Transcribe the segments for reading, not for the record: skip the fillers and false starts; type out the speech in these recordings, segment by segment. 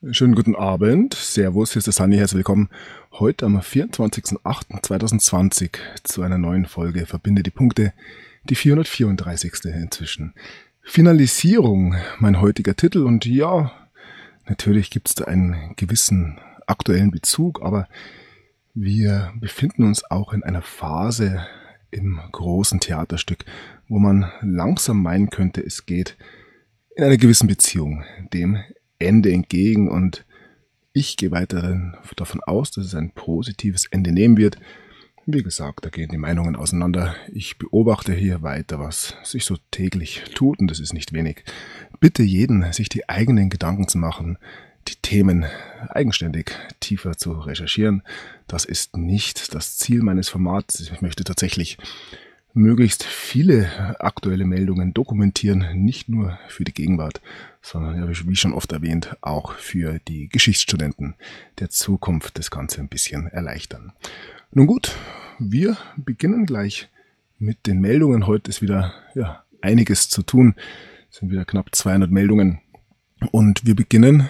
Schönen guten Abend. Servus, hier ist der Sunny. Herzlich willkommen heute am 24.08.2020 zu einer neuen Folge Verbinde die Punkte, die 434. inzwischen. Finalisierung, mein heutiger Titel, und ja, natürlich gibt es da einen gewissen aktuellen Bezug, aber wir befinden uns auch in einer Phase im großen Theaterstück, wo man langsam meinen könnte, es geht in einer gewissen Beziehung dem Ende entgegen, und ich gehe weiter davon aus, dass es ein positives Ende nehmen wird. Wie gesagt, da gehen die Meinungen auseinander. Ich beobachte hier weiter, was sich so täglich tut, und das ist nicht wenig. Bitte jeden, sich die eigenen Gedanken zu machen, die Themen eigenständig tiefer zu recherchieren. Das ist nicht das Ziel meines Formats. Ich möchte tatsächlich möglichst viele aktuelle Meldungen dokumentieren, nicht nur für die Gegenwart, sondern, ja, wie schon oft erwähnt, auch für die Geschichtsstudenten der Zukunft das Ganze ein bisschen erleichtern. Nun gut, wir beginnen gleich mit den Meldungen. Heute ist wieder einiges zu tun. Es sind wieder knapp 200 Meldungen. Und wir beginnen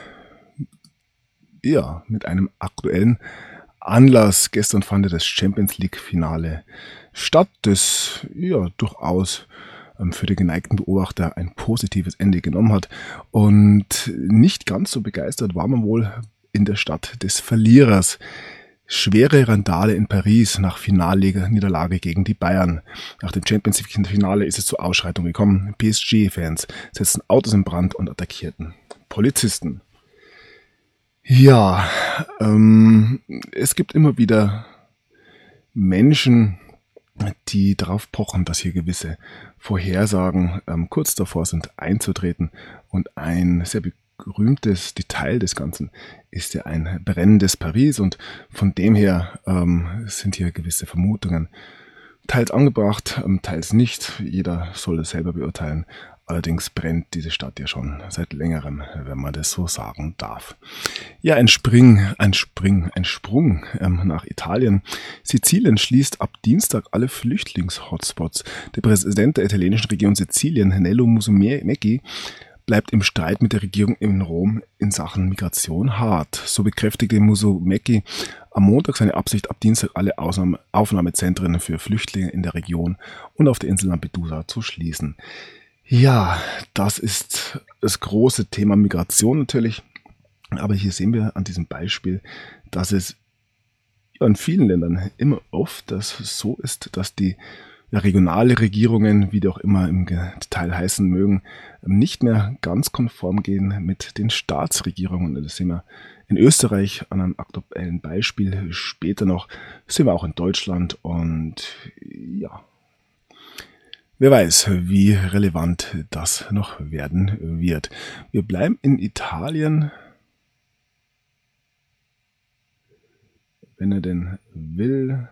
mit einem aktuellen Anlass. Gestern fand das Champions League Finale statt, das durchaus für den geneigten Beobachter ein positives Ende genommen hat. Und nicht ganz so begeistert war man wohl in der Stadt des Verlierers. Schwere Randale in Paris nach Finalniederlage gegen die Bayern. Nach dem Champions League Finale ist es zu Ausschreitungen gekommen. PSG-Fans setzten Autos in Brand und attackierten Polizisten. Ja, es gibt immer wieder Menschen, die darauf pochen, dass hier gewisse Vorhersagen kurz davor sind einzutreten. Und ein sehr berühmtes Detail des Ganzen ist ja ein brennendes Paris. Und von dem her sind hier gewisse Vermutungen teils angebracht, teils nicht. Jeder soll es selber beurteilen. Allerdings brennt diese Stadt ja schon seit längerem, wenn man das so sagen darf. Ja, ein Sprung nach Italien. Sizilien schließt ab Dienstag alle Flüchtlings-Hotspots. Der Präsident der italienischen Region Sizilien, Nello Musumeci, bleibt im Streit mit der Regierung in Rom in Sachen Migration hart. So bekräftigte Musumeci am Montag seine Absicht, ab Dienstag alle Aufnahmezentren für Flüchtlinge in der Region und auf der Insel Lampedusa zu schließen. Ja, das ist das große Thema Migration natürlich. Aber hier sehen wir an diesem Beispiel, dass es in vielen Ländern immer oft so ist, dass die regionale Regierungen, wie die auch immer im Detail heißen mögen, nicht mehr ganz konform gehen mit den Staatsregierungen. Das sehen wir in Österreich an einem aktuellen Beispiel. Später noch sehen wir auch in Deutschland, und ja, wer weiß, wie relevant das noch werden wird. Wir bleiben in Italien, wenn er denn will.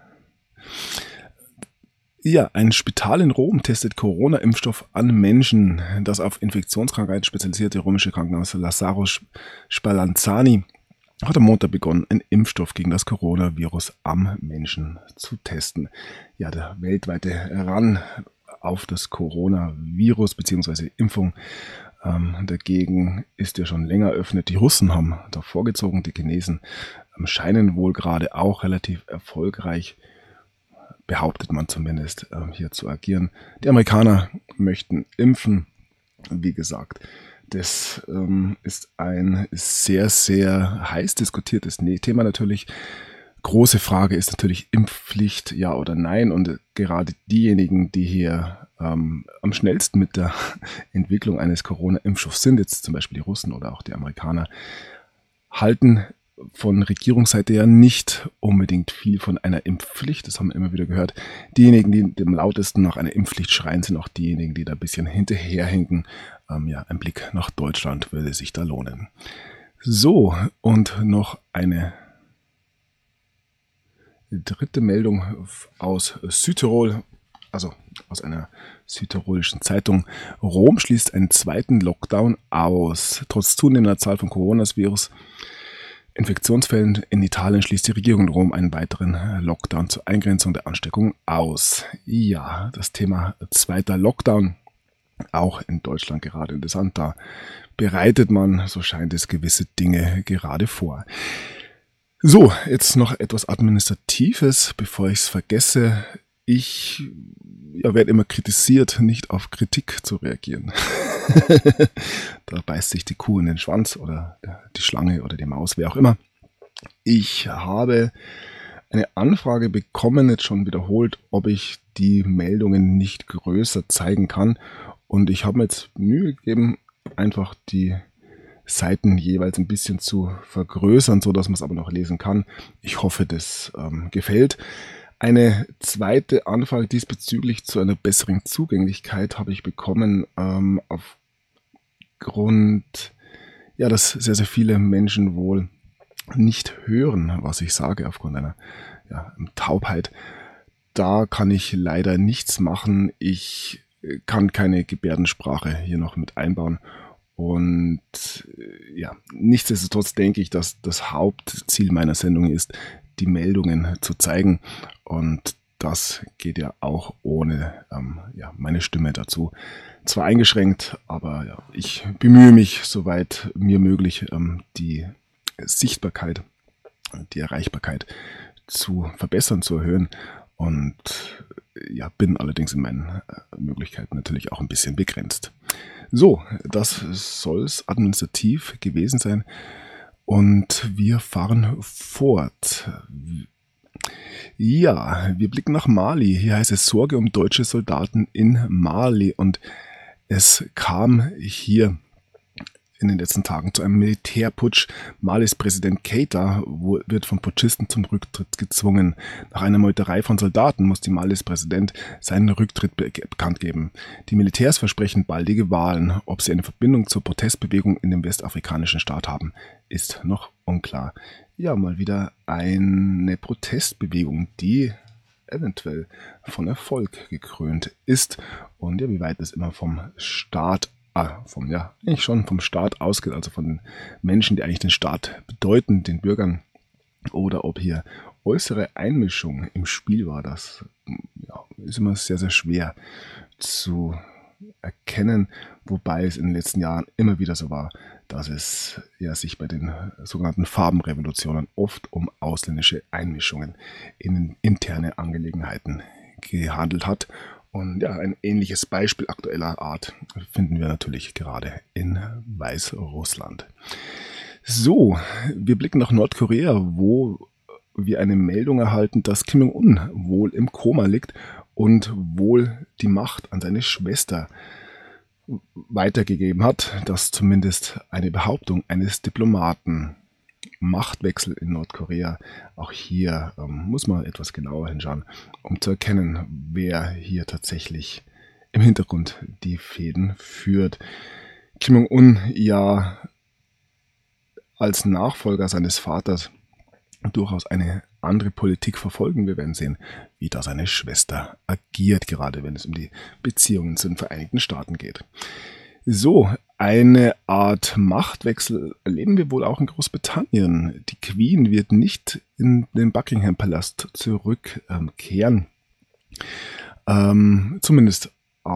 Ja, ein Spital in Rom testet Corona-Impfstoff an Menschen. Das auf Infektionskrankheiten spezialisierte römische Krankenhaus Lazzaro Spallanzani hat am Montag begonnen, einen Impfstoff gegen das Coronavirus am Menschen zu testen. Ja, der weltweite Run auf das Coronavirus bzw. Impfung dagegen ist ja schon länger eröffnet. Die Russen haben da vorgezogen, die Chinesen scheinen wohl gerade auch relativ erfolgreich, behauptet man zumindest, hier zu agieren. Die Amerikaner möchten impfen. Wie gesagt, das ist ein sehr, sehr heiß diskutiertes Thema natürlich. Große Frage ist natürlich Impfpflicht, ja oder nein. Und gerade diejenigen, die hier am schnellsten mit der Entwicklung eines Corona-Impfstoffs sind, jetzt zum Beispiel die Russen oder auch die Amerikaner, halten von Regierungsseite ja nicht unbedingt viel von einer Impfpflicht. Das haben wir immer wieder gehört. Diejenigen, die am lautesten nach einer Impfpflicht schreien, sind auch diejenigen, die da ein bisschen hinterherhinken. Ein Blick nach Deutschland würde sich da lohnen. So, und noch eine dritte Meldung aus Südtirol, also aus einer südtirolischen Zeitung. Rom schließt einen zweiten Lockdown aus. Trotz zunehmender Zahl von Coronavirus Infektionsfällen in Italien schließt die Regierung in Rom einen weiteren Lockdown zur Eingrenzung der Ansteckung aus. Ja, das Thema zweiter Lockdown auch in Deutschland gerade interessant. Da bereitet man, so scheint es, gewisse Dinge gerade vor. So, jetzt noch etwas Administratives, bevor ich es vergesse. Ich werde immer kritisiert, nicht auf Kritik zu reagieren. Da beißt sich die Kuh in den Schwanz oder die Schlange oder die Maus, wer auch immer. Ich habe eine Anfrage bekommen, jetzt schon wiederholt, ob ich die Meldungen nicht größer zeigen kann. Und ich habe mir jetzt Mühe gegeben, einfach die Seiten jeweils ein bisschen zu vergrößern, so dass man es aber noch lesen kann. Ich hoffe, das gefällt. Eine zweite Anfrage diesbezüglich zu einer besseren Zugänglichkeit habe ich bekommen, aufgrund, dass sehr, sehr viele Menschen wohl nicht hören, was ich sage, aufgrund einer Taubheit. Da kann ich leider nichts machen. Ich kann keine Gebärdensprache hier noch mit einbauen. Und nichtsdestotrotz denke ich, dass das Hauptziel meiner Sendung ist, die Meldungen zu zeigen. Und das geht ja auch ohne meine Stimme dazu. Zwar eingeschränkt, aber ich bemühe mich, soweit mir möglich, die Sichtbarkeit, die Erreichbarkeit zu verbessern, zu erhöhen. Und bin allerdings in meinen Möglichkeiten natürlich auch ein bisschen begrenzt. So, das soll es administrativ gewesen sein. Und wir fahren fort. Ja, wir blicken nach Mali. Hier heißt es Sorge um deutsche Soldaten in Mali. Und es kam hier in den letzten Tagen zu einem Militärputsch. Malis Präsident Keita wird von Putschisten zum Rücktritt gezwungen. Nach einer Meuterei von Soldaten muss Malis Präsident seinen Rücktritt bekannt geben. Die Militärs versprechen baldige Wahlen. Ob sie eine Verbindung zur Protestbewegung in dem westafrikanischen Staat haben, ist noch unklar. Ja, mal wieder eine Protestbewegung, die eventuell von Erfolg gekrönt ist. Und wie weit es immer vom Staat vom Staat ausgeht, also von den Menschen, die eigentlich den Staat bedeuten, den Bürgern, oder ob hier äußere Einmischung im Spiel war, das ist immer sehr, sehr schwer zu erkennen, wobei es in den letzten Jahren immer wieder so war, dass es sich bei den sogenannten Farbenrevolutionen oft um ausländische Einmischungen in interne Angelegenheiten gehandelt hat. Und ein ähnliches Beispiel aktueller Art finden wir natürlich gerade in Weißrussland. So, wir blicken nach Nordkorea, wo wir eine Meldung erhalten, dass Kim Jong-un wohl im Koma liegt und wohl die Macht an seine Schwester weitergegeben hat. Das ist zumindest eine Behauptung eines Diplomaten. Machtwechsel in Nordkorea. Auch hier muss man etwas genauer hinschauen, um zu erkennen, wer hier tatsächlich im Hintergrund die Fäden führt. Kim Jong-un als Nachfolger seines Vaters durchaus eine andere Politik verfolgen. Wir werden sehen, wie da seine Schwester agiert, gerade wenn es um die Beziehungen zu den Vereinigten Staaten geht. So, eine Art Machtwechsel erleben wir wohl auch in Großbritannien. Die Queen wird nicht in den Buckingham-Palast zurückkehren. Zumindest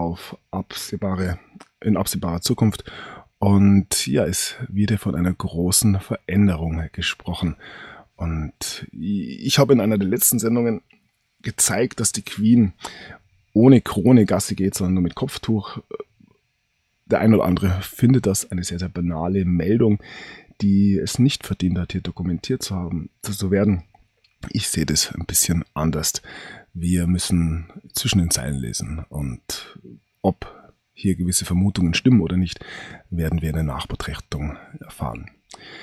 in absehbarer Zukunft. Und es wird von einer großen Veränderung gesprochen. Und ich habe in einer der letzten Sendungen gezeigt, dass die Queen ohne Krone Gasse geht, sondern nur mit Kopftuch. Der ein oder andere findet das eine sehr, sehr banale Meldung, die es nicht verdient hat, hier dokumentiert zu werden. Ich sehe das ein bisschen anders. Wir müssen zwischen den Zeilen lesen und ob hier gewisse Vermutungen stimmen oder nicht, werden wir in der Nachbetrachtung erfahren.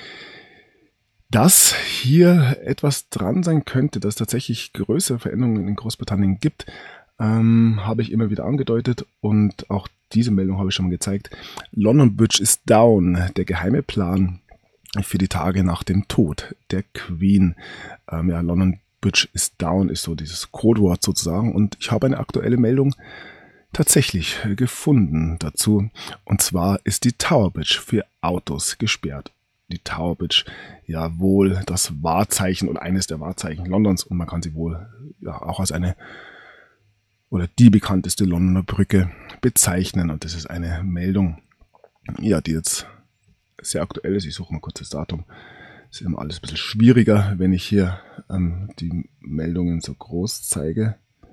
Dass hier etwas dran sein könnte, dass es tatsächlich größere Veränderungen in Großbritannien gibt, habe ich immer wieder angedeutet und auch diese Meldung habe ich schon mal gezeigt. London Bridge is down, der geheime Plan für die Tage nach dem Tod der Queen. London Bridge is down ist so dieses Codewort sozusagen und ich habe eine aktuelle Meldung tatsächlich gefunden dazu. Und zwar ist die Tower Bridge für Autos gesperrt. Die Tower Bridge, wohl das Wahrzeichen oder eines der Wahrzeichen Londons und man kann sie wohl auch als eine oder die bekannteste Londoner Brücke bezeichnen. Und das ist eine Meldung, ja, die jetzt sehr aktuell ist. Ich suche mal kurz das Datum. Es ist immer alles ein bisschen schwieriger, wenn ich hier die Meldungen so groß zeige.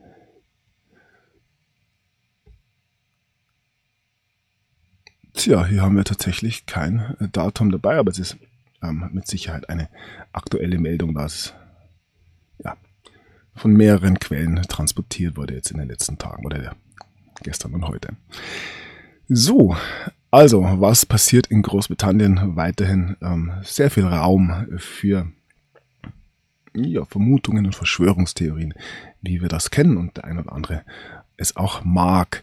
Tja, hier haben wir tatsächlich kein Datum dabei, aber es ist mit Sicherheit eine aktuelle Meldung, was ja, von mehreren Quellen transportiert wurde jetzt in den letzten Tagen oder gestern und heute. So, also was passiert in Großbritannien? Weiterhin sehr viel Raum für Vermutungen und Verschwörungstheorien, wie wir das kennen und der ein oder andere es auch mag.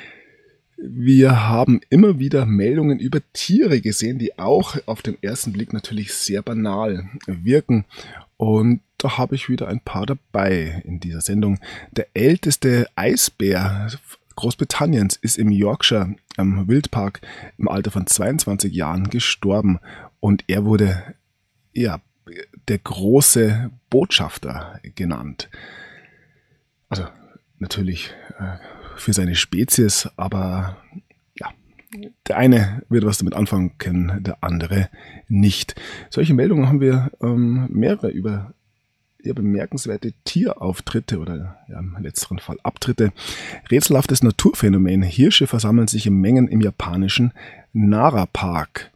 Wir haben immer wieder Meldungen über Tiere gesehen, die auch auf den ersten Blick natürlich sehr banal wirken. Und da habe ich wieder ein paar dabei in dieser Sendung. Der älteste Eisbär Großbritanniens ist im Yorkshire Wildpark im Alter von 22 Jahren gestorben. Und er wurde der große Botschafter genannt. Also natürlich für seine Spezies, aber ja, der eine wird was damit anfangen können, der andere nicht. Solche Meldungen haben wir mehrere über bemerkenswerte Tierauftritte oder im letzteren Fall Abtritte. Rätselhaftes Naturphänomen. Hirsche versammeln sich in Mengen im japanischen Nara-Park.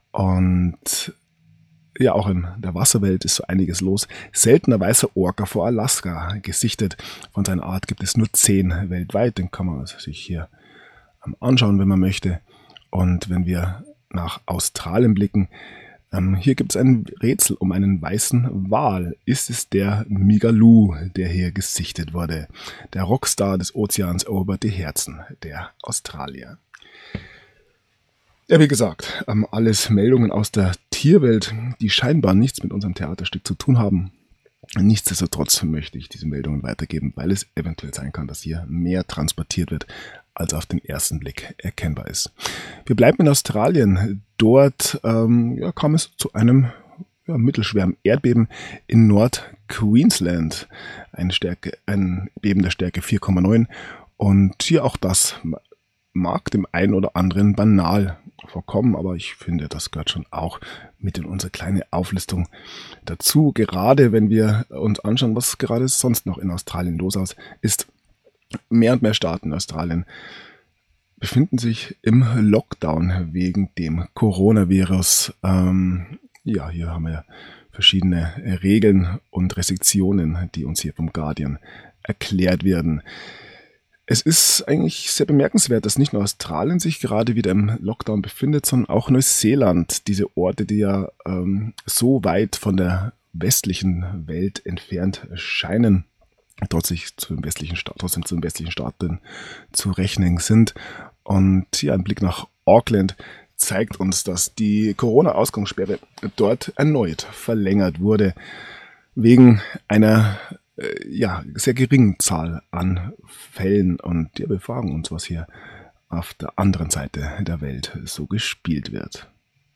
Und ja, auch in der Wasserwelt ist so einiges los. Seltener weißer Orca vor Alaska gesichtet. Von seiner Art gibt es nur 10 weltweit. Den kann man sich hier anschauen, wenn man möchte. Und wenn wir nach Australien blicken, hier gibt es ein Rätsel um einen weißen Wal. Ist es der Migaloo, der hier gesichtet wurde? Der Rockstar des Ozeans erobert die Herzen der Australier. Ja, wie gesagt, alles Meldungen aus der Tierwelt, die scheinbar nichts mit unserem Theaterstück zu tun haben. Nichtsdestotrotz möchte ich diese Meldungen weitergeben, weil es eventuell sein kann, dass hier mehr transportiert wird, als auf den ersten Blick erkennbar ist. Wir bleiben in Australien. Dort kam es zu einem mittelschweren Erdbeben in Nord-Queensland. Ein Beben der Stärke 4,9. Und hier auch das mag dem einen oder anderen banal vorkommen, aber ich finde, das gehört schon auch mit in unsere kleine Auflistung dazu. Gerade wenn wir uns anschauen, was gerade sonst noch in Australien los ist. Mehr und mehr Staaten in Australien befinden sich im Lockdown wegen dem Coronavirus. Hier haben wir verschiedene Regeln und Restriktionen, die uns hier vom Guardian erklärt werden. Es ist eigentlich sehr bemerkenswert, dass nicht nur Australien sich gerade wieder im Lockdown befindet, sondern auch Neuseeland. Diese Orte, die ja so weit von der westlichen Welt entfernt scheinen, trotzdem zu den westlichen Staaten zu rechnen sind. Und hier ein Blick nach Auckland zeigt uns, dass die Corona-Ausgangssperre dort erneut verlängert wurde, wegen einer sehr geringen Zahl an Fällen. Und wir fragen uns, was hier auf der anderen Seite der Welt so gespielt wird.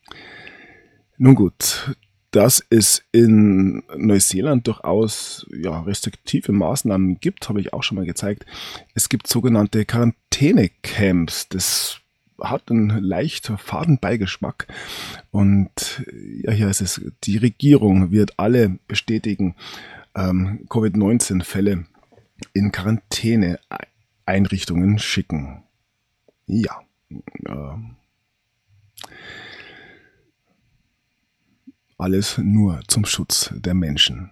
Nun gut, dass es in Neuseeland durchaus restriktive Maßnahmen gibt, habe ich auch schon mal gezeigt. Es gibt sogenannte Quarantänecamps. Das hat einen leicht faden Beigeschmack. Und hier ist es, die Regierung wird alle bestätigen Covid-19-Fälle in Quarantäneeinrichtungen schicken. Ja. Alles nur zum Schutz der Menschen.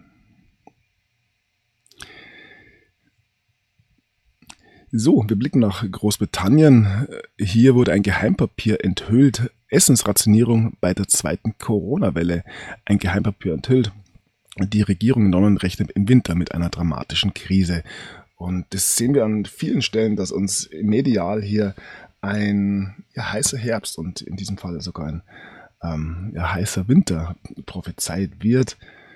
So, wir blicken nach Großbritannien. Hier wurde ein Geheimpapier enthüllt. Essensrationierung bei der zweiten Corona-Welle. Ein Geheimpapier enthüllt. Die Regierung in London rechnet im Winter mit einer dramatischen Krise. Und das sehen wir an vielen Stellen, dass uns medial hier ein heißer Herbst und in diesem Fall sogar ein heißer Winter prophezeit wird.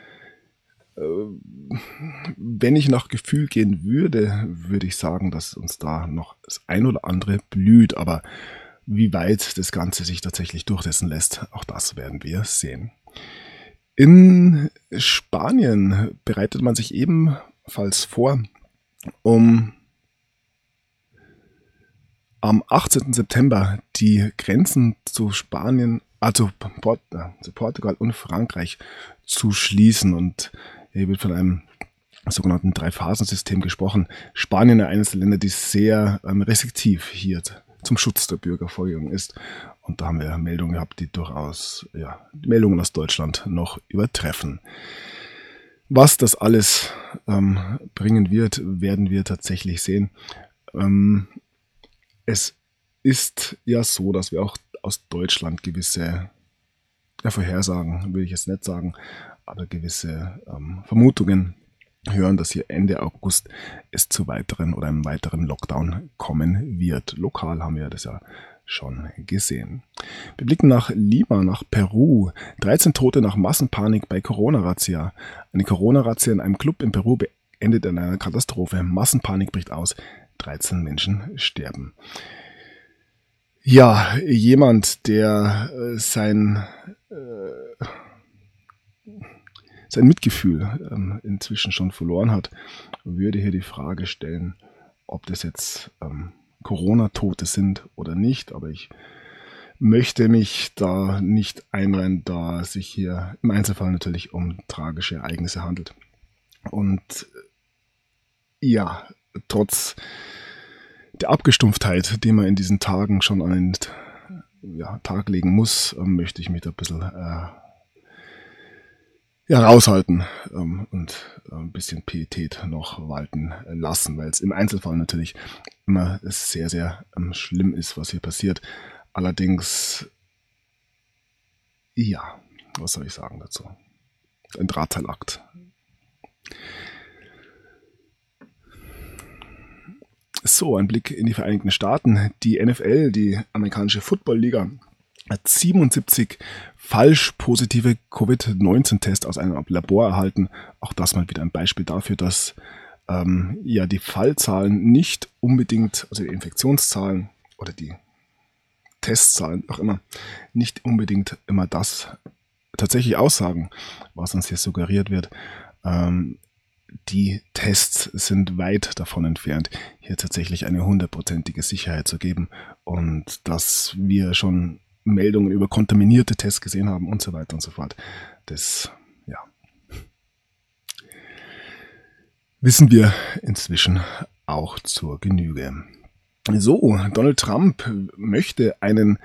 Wenn ich nach Gefühl gehen würde, würde ich sagen, dass uns da noch das ein oder andere blüht. Aber wie weit das Ganze sich tatsächlich durchsetzen lässt, auch das werden wir sehen. In Spanien bereitet man sich ebenfalls vor, um am 18. September die Grenzen zu Spanien, also zu Portugal und Frankreich zu schließen. Und hier wird von einem sogenannten Drei-Phasen-System gesprochen. Spanien ist eines der Länder, die sehr restriktiv hier zum Schutz der Bürger vorgegangen ist. Und da haben wir Meldungen gehabt, die durchaus die Meldungen aus Deutschland noch übertreffen. Was das alles bringen wird, werden wir tatsächlich sehen. Es ist ja so, dass wir auch aus Deutschland gewisse Vorhersagen, will ich jetzt nicht sagen, aber gewisse Vermutungen hören, dass hier Ende August es zu einem weiteren Lockdown kommen wird. Lokal haben wir das ja schon gesehen. Wir blicken nach Lima, nach Peru. 13 Tote nach Massenpanik bei Corona-Razzia. Eine Corona-Razzia in einem Club in Peru endet in einer Katastrophe. Massenpanik bricht aus. 13 Menschen sterben. Ja, jemand, der sein Mitgefühl inzwischen schon verloren hat, würde hier die Frage stellen, ob das jetzt Corona-Tote sind oder nicht. Aber ich möchte mich da nicht einreihen, da es sich hier im Einzelfall natürlich um tragische Ereignisse handelt. Und ja, trotz der Abgestumpftheit, die man in diesen Tagen schon an den Tag legen muss, möchte ich mich da ein bisschen raushalten und ein bisschen Pietät noch walten lassen, weil es im Einzelfall natürlich immer sehr, sehr schlimm ist, was hier passiert. Allerdings, was soll ich sagen dazu? Ein Drahtseilakt. So, ein Blick in die Vereinigten Staaten. Die NFL, die amerikanische Football-Liga, hat 77 falsch positive Covid-19-Tests aus einem Labor erhalten. Auch das mal wieder ein Beispiel dafür, dass die Fallzahlen nicht unbedingt, also die Infektionszahlen oder die Testzahlen, auch immer, nicht unbedingt immer das tatsächlich aussagen, was uns hier suggeriert wird. Die Tests sind weit davon entfernt, hier tatsächlich eine 100%ige Sicherheit zu geben, und dass wir schon Meldungen über kontaminierte Tests gesehen haben und so weiter und so fort. Das, wissen wir inzwischen auch zur Genüge. So, Donald Trump möchte einen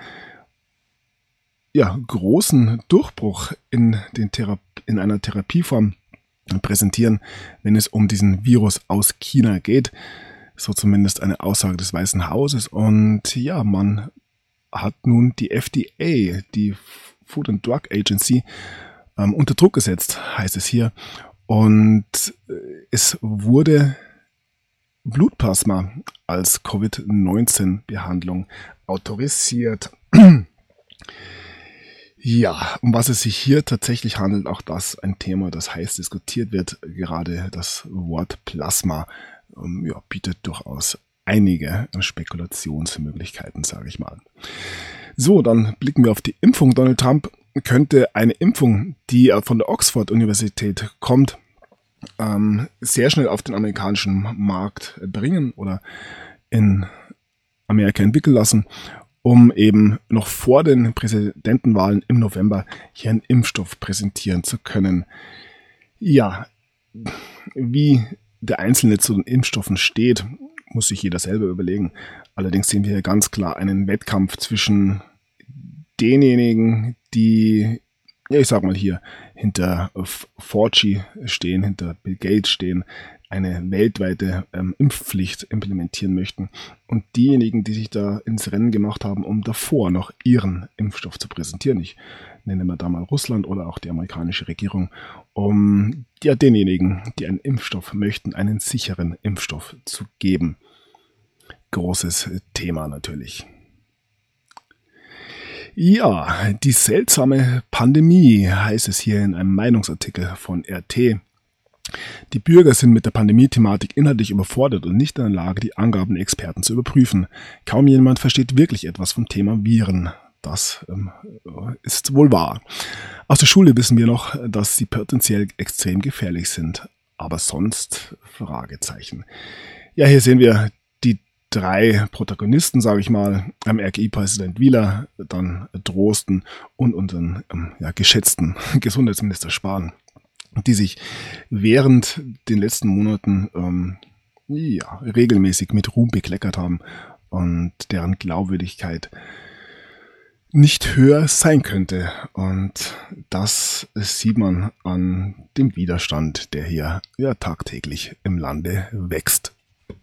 großen Durchbruch in einer Therapieform präsentieren, wenn es um diesen Virus aus China geht. So zumindest eine Aussage des Weißen Hauses. Und man hat nun die FDA, die Food and Drug Agency, unter Druck gesetzt, heißt es hier. Und es wurde Blutplasma als Covid-19-Behandlung autorisiert. Ja, um was es sich hier tatsächlich handelt, auch das ein Thema, das heiß diskutiert wird. Gerade das Wort Plasma bietet durchaus einige Spekulationsmöglichkeiten, sage ich mal. So, dann blicken wir auf die Impfung. Donald Trump könnte eine Impfung, die von der Oxford-Universität kommt, sehr schnell auf den amerikanischen Markt bringen oder in Amerika entwickeln lassen, um eben noch vor den Präsidentenwahlen im November hier einen Impfstoff präsentieren zu können. Ja, wie der Einzelne zu den Impfstoffen steht, muss sich jeder selber überlegen. Allerdings sehen wir hier ganz klar einen Wettkampf zwischen denjenigen, die, ich sag mal hier, hinter Fauci stehen, hinter Bill Gates stehen, eine weltweite Impfpflicht implementieren möchten, und diejenigen, die sich da ins Rennen gemacht haben, um davor noch ihren Impfstoff zu präsentieren. Ich nenne mal da mal Russland oder auch die amerikanische Regierung, um denjenigen, die einen Impfstoff möchten, einen sicheren Impfstoff zu geben. Großes Thema natürlich. Ja, die seltsame Pandemie, heißt es hier in einem Meinungsartikel von RT. Die Bürger sind mit der Pandemie-Thematik inhaltlich überfordert und nicht in der Lage, die Angaben der Experten zu überprüfen. Kaum jemand versteht wirklich etwas vom Thema Viren. Das ist wohl wahr. Aus der Schule wissen wir noch, dass sie potenziell extrem gefährlich sind. Aber sonst Fragezeichen. Ja, hier sehen wir die 3 Protagonisten, sage ich mal, RKI-Präsident Wieler, dann Drosten und unseren geschätzten Gesundheitsminister Spahn, die sich während den letzten Monaten regelmäßig mit Ruhm bekleckert haben und deren Glaubwürdigkeit nicht höher sein könnte. Und das sieht man an dem Widerstand, der hier tagtäglich im Lande wächst.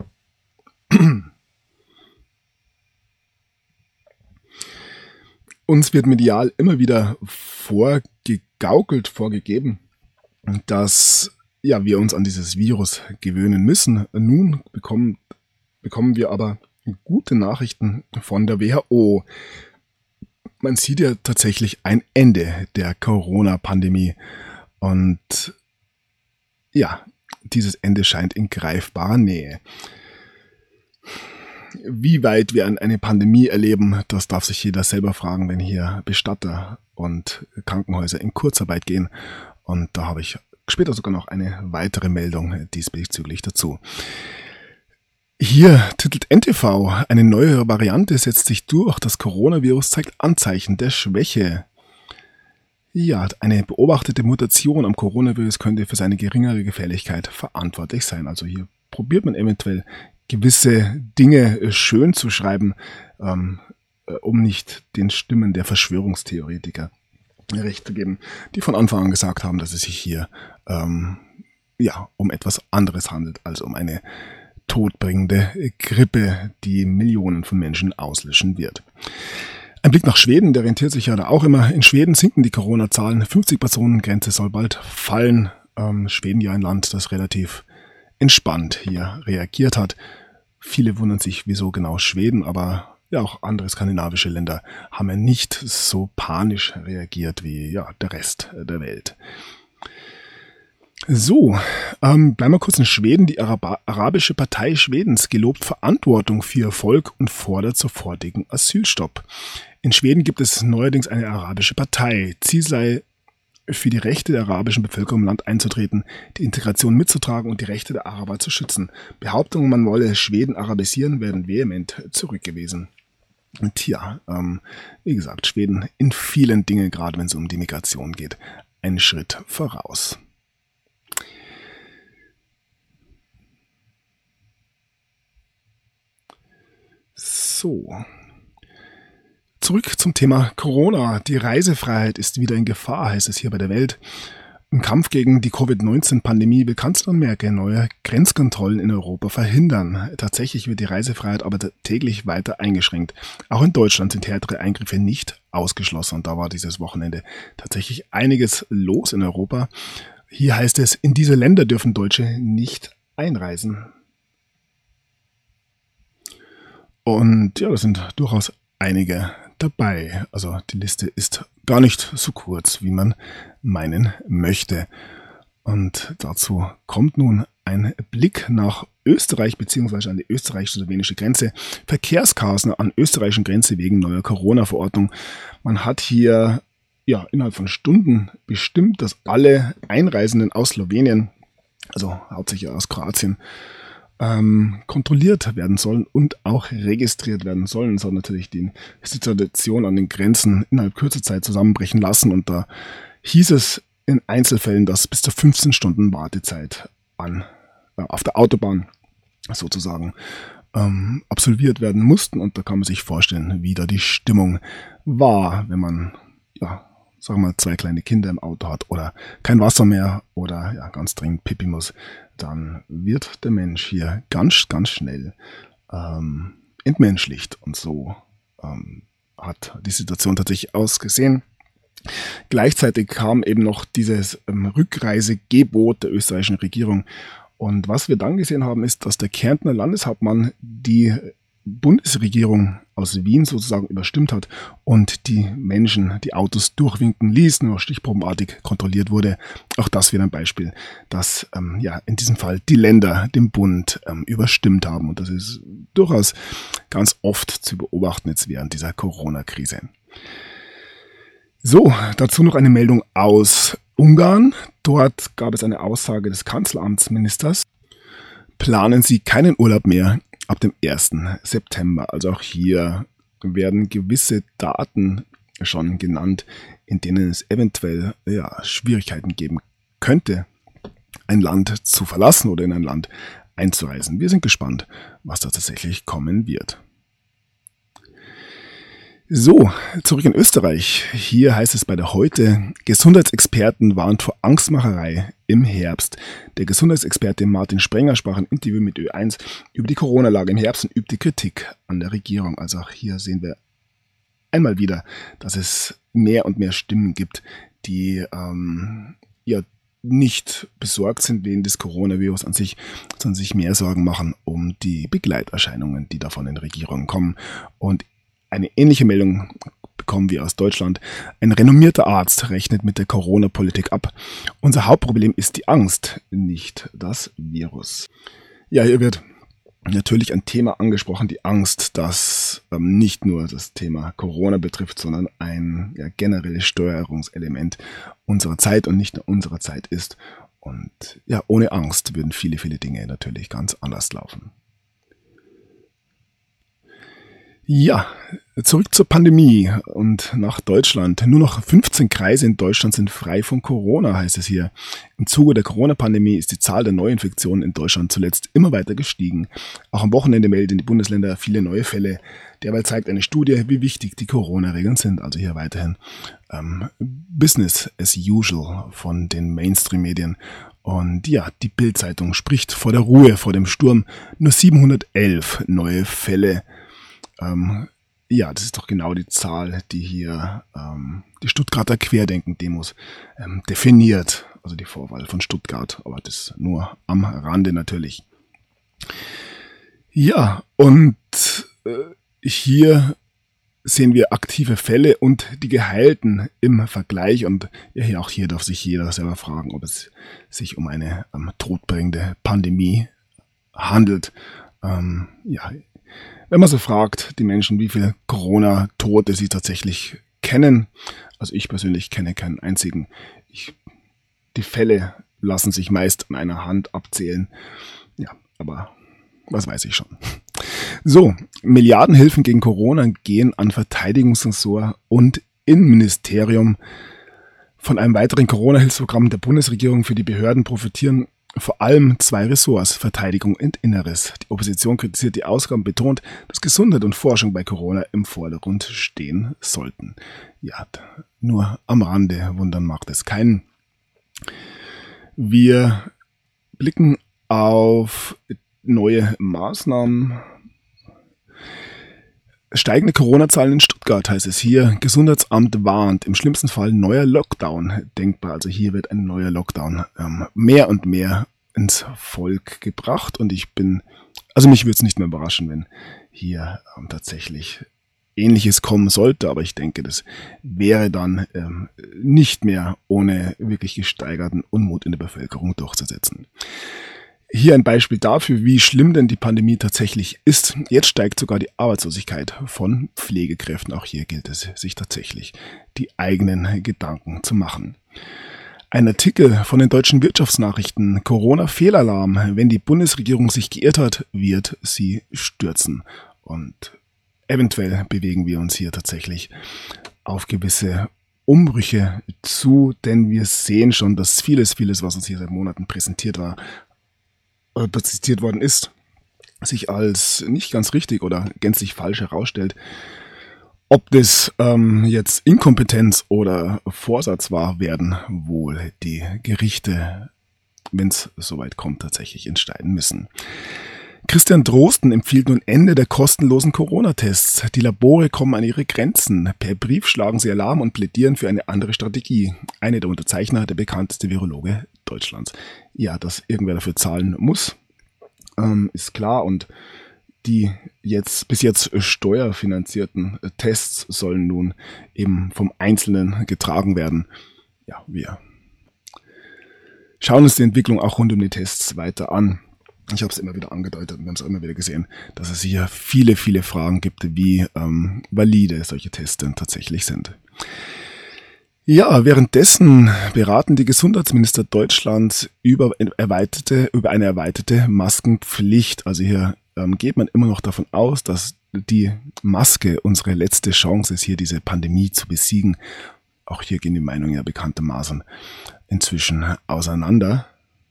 Uns wird medial immer wieder vorgegeben, dass wir uns an dieses Virus gewöhnen müssen. Nun bekommen wir aber gute Nachrichten von der WHO. Man sieht ja tatsächlich ein Ende der Corona-Pandemie und dieses Ende scheint in greifbarer Nähe. Wie weit wir eine Pandemie erleben, das darf sich jeder selber fragen, wenn hier Bestatter und Krankenhäuser in Kurzarbeit gehen. Und da habe ich später sogar noch eine weitere Meldung diesbezüglich dazu. Hier titelt NTV, eine neue Variante setzt sich durch, das Coronavirus zeigt Anzeichen der Schwäche. Ja, eine beobachtete Mutation am Coronavirus könnte für seine geringere Gefährlichkeit verantwortlich sein. Also hier probiert man eventuell gewisse Dinge schön zu schreiben, um nicht den Stimmen der Verschwörungstheoretiker recht zu geben, die von Anfang an gesagt haben, dass es sich hier um etwas anderes handelt, als um eine todbringende Grippe, die Millionen von Menschen auslöschen wird. Ein Blick nach Schweden, der rentiert sich ja da auch immer. In Schweden sinken die Corona-Zahlen. 50-Personen-Grenze soll bald fallen. Schweden ja ein Land, das relativ entspannt hier reagiert hat. Viele wundern sich, wieso genau Schweden, aber auch andere skandinavische Länder haben ja nicht so panisch reagiert wie der Rest der Welt. So, bleiben wir kurz in Schweden. Die Arabische Partei Schwedens gelobt Verantwortung für ihr Volk und fordert sofortigen Asylstopp. In Schweden gibt es neuerdings eine arabische Partei. Ziel sei, für die Rechte der arabischen Bevölkerung im Land einzutreten, die Integration mitzutragen und die Rechte der Araber zu schützen. Behauptungen, man wolle Schweden arabisieren, werden vehement zurückgewiesen. Und wie gesagt, Schweden in vielen Dingen, gerade wenn es um die Migration geht, einen Schritt voraus. So, zurück zum Thema Corona. Die Reisefreiheit ist wieder in Gefahr, heißt es hier bei der Welt. Im Kampf gegen die Covid-19-Pandemie will Kanzler Merkel neue Grenzkontrollen in Europa verhindern. Tatsächlich wird die Reisefreiheit aber täglich weiter eingeschränkt. Auch in Deutschland sind härtere Eingriffe nicht ausgeschlossen. Und da war dieses Wochenende tatsächlich einiges los in Europa. Hier heißt es, in diese Länder dürfen Deutsche nicht einreisen. Und da sind durchaus einige dabei. Also die Liste ist gar nicht so kurz, wie man meinen möchte. Und dazu kommt nun ein Blick nach Österreich bzw. an die österreichisch-slowenische Grenze. Verkehrschaos an österreichischen Grenze wegen neuer Corona-Verordnung. Man hat hier innerhalb von Stunden bestimmt, dass alle Einreisenden aus Slowenien, also hauptsächlich aus Kroatien, kontrolliert werden sollen und auch registriert werden sollen. Das hat natürlich die Situation an den Grenzen innerhalb kürzer Zeit zusammenbrechen lassen und da hieß es in Einzelfällen, dass bis zu 15 Stunden Wartezeit auf der Autobahn sozusagen absolviert werden mussten und da kann man sich vorstellen, wie da die Stimmung war, wenn man sagen wir mal 2 kleine Kinder im Auto hat oder kein Wasser mehr oder ganz dringend Pipi muss, dann wird der Mensch hier ganz, ganz schnell entmenschlicht. Und so hat die Situation tatsächlich ausgesehen. Gleichzeitig kam eben noch dieses Rückreisegebot der österreichischen Regierung. Und was wir dann gesehen haben, ist, dass der Kärntner Landeshauptmann die Bundesregierung aus Wien sozusagen überstimmt hat und die Menschen die Autos durchwinken ließ, nur stichprobenartig kontrolliert wurde. Auch das wäre ein Beispiel, dass in diesem Fall die Länder den Bund überstimmt haben. Und das ist durchaus ganz oft zu beobachten jetzt während dieser Corona-Krise. So, dazu noch eine Meldung aus Ungarn. Dort gab es eine Aussage des Kanzleramtsministers. Planen Sie keinen Urlaub mehr. ab dem 1. September. Also auch hier werden gewisse Daten schon genannt, in denen es eventuell Schwierigkeiten geben könnte, ein Land zu verlassen oder in ein Land einzureisen. Wir sind gespannt, was da tatsächlich kommen wird. So, zurück in Österreich. Hier heißt es bei der Heute, Gesundheitsexperten warnt vor Angstmacherei im Herbst. Der Gesundheitsexperte Martin Sprenger sprach im Interview mit Ö1 über die Corona-Lage im Herbst und übte Kritik an der Regierung. Also auch hier sehen wir einmal wieder, dass es mehr und mehr Stimmen gibt, die nicht besorgt sind wegen des Coronavirus an sich, sondern sich mehr Sorgen machen um die Begleiterscheinungen, die da von den Regierungen kommen. Und eine ähnliche Meldung bekommen wir aus Deutschland. Ein renommierter Arzt rechnet mit der Corona-Politik ab. Unser Hauptproblem ist die Angst, nicht das Virus. Ja, hier wird natürlich ein Thema angesprochen, die Angst, das nicht nur das Thema Corona betrifft, sondern ein generelles Steuerungselement unserer Zeit und nicht nur unserer Zeit ist. Und ja, ohne Angst würden viele, viele Dinge natürlich ganz anders laufen. Ja, zurück zur Pandemie und nach Deutschland. Nur noch 15 Kreise in Deutschland sind frei von Corona, heißt es hier. Im Zuge der Corona-Pandemie ist die Zahl der Neuinfektionen in Deutschland zuletzt immer weiter gestiegen. Auch am Wochenende melden die Bundesländer viele neue Fälle. Derweil zeigt eine Studie, wie wichtig die Corona-Regeln sind. Also hier weiterhin Business as usual von den Mainstream-Medien. Und ja, die Bild-Zeitung spricht vor der Ruhe, vor dem Sturm. Nur 711 neue Fälle. Das ist doch genau die Zahl, die hier die Stuttgarter Querdenken-Demos definiert. Also die Vorwahl von Stuttgart, aber das nur am Rande natürlich. Ja, und hier sehen wir aktive Fälle und die Geheilten im Vergleich. Und ja, auch hier darf sich jeder selber fragen, ob es sich um eine todbringende Pandemie handelt. Wenn man so fragt, die Menschen, wie viele Corona-Tote sie tatsächlich kennen, also ich persönlich kenne keinen einzigen. Die Fälle lassen sich meist an einer Hand abzählen. Ja, aber was weiß ich schon. So, Milliardenhilfen gegen Corona gehen an Verteidigungsressort und Innenministerium. Von einem weiteren Corona-Hilfsprogramm der Bundesregierung für die Behörden profitieren vor allem zwei Ressorts, Verteidigung und Inneres. Die Opposition kritisiert die Ausgaben, betont, dass Gesundheit und Forschung bei Corona im Vordergrund stehen sollten. Ja, nur am Rande, wundern macht es keinen. Wir blicken auf neue Maßnahmen. Steigende Corona-Zahlen in Stuttgart, heißt es hier. Gesundheitsamt warnt, im schlimmsten Fall neuer Lockdown denkbar. Also hier wird ein neuer Lockdown mehr und mehr ins Volk gebracht. Und mich würde es nicht mehr überraschen, wenn hier tatsächlich Ähnliches kommen sollte. Aber ich denke, das wäre dann nicht mehr ohne wirklich gesteigerten Unmut in der Bevölkerung durchzusetzen. Hier ein Beispiel dafür, wie schlimm denn die Pandemie tatsächlich ist. Jetzt steigt sogar die Arbeitslosigkeit von Pflegekräften. Auch hier gilt es, sich tatsächlich die eigenen Gedanken zu machen. Ein Artikel von den deutschen Wirtschaftsnachrichten. Corona-Fehlalarm. Wenn die Bundesregierung sich geirrt hat, wird sie stürzen. Und eventuell bewegen wir uns hier tatsächlich auf gewisse Umbrüche zu, denn wir sehen schon, dass vieles, was uns hier seit Monaten präsentiert worden ist, sich als nicht ganz richtig oder gänzlich falsch herausstellt. Ob das jetzt Inkompetenz oder Vorsatz war, werden wohl die Gerichte, wenn es soweit kommt, tatsächlich entscheiden müssen. Christian Drosten empfiehlt nun Ende der kostenlosen Corona-Tests. Die Labore kommen an ihre Grenzen. Per Brief schlagen sie Alarm und plädieren für eine andere Strategie. Einer der Unterzeichner, der bekannteste Virologe Deutschlands. Ja, dass irgendwer dafür zahlen muss, ist klar. Und die bis jetzt steuerfinanzierten Tests sollen nun eben vom Einzelnen getragen werden. Ja, wir schauen uns die Entwicklung auch rund um die Tests weiter an. Ich habe es immer wieder angedeutet und wir haben es auch immer wieder gesehen, dass es hier viele Fragen gibt, wie valide solche Tests denn tatsächlich sind. Ja, währenddessen beraten die Gesundheitsminister Deutschlands über eine erweiterte Maskenpflicht. Also hier geht man immer noch davon aus, dass die Maske unsere letzte Chance ist, hier diese Pandemie zu besiegen. Auch hier gehen die Meinungen ja bekanntermaßen inzwischen auseinander.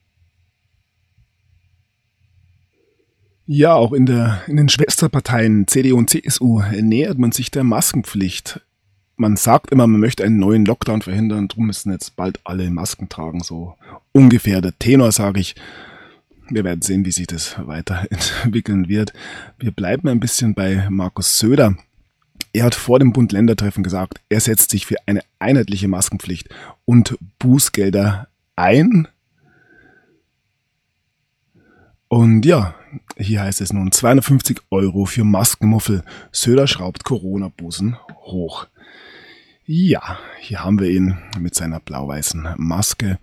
Ja, auch in den Schwesterparteien CDU und CSU nähert man sich der Maskenpflicht. Man sagt immer, man möchte einen neuen Lockdown verhindern, darum müssen jetzt bald alle Masken tragen, so ungefähr der Tenor, sage ich. Wir werden sehen, wie sich das weiterentwickeln wird. Wir bleiben ein bisschen bei Markus Söder. Er hat vor dem Bund-Länder-Treffen gesagt, er setzt sich für eine einheitliche Maskenpflicht und Bußgelder ein. Und ja, hier heißt es nun 250 € für Maskenmuffel. Söder schraubt Corona-Bußen hoch. Ja, hier haben wir ihn mit seiner blau-weißen Maske.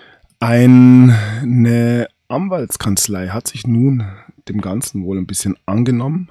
Eine Anwaltskanzlei hat sich nun dem Ganzen wohl ein bisschen angenommen.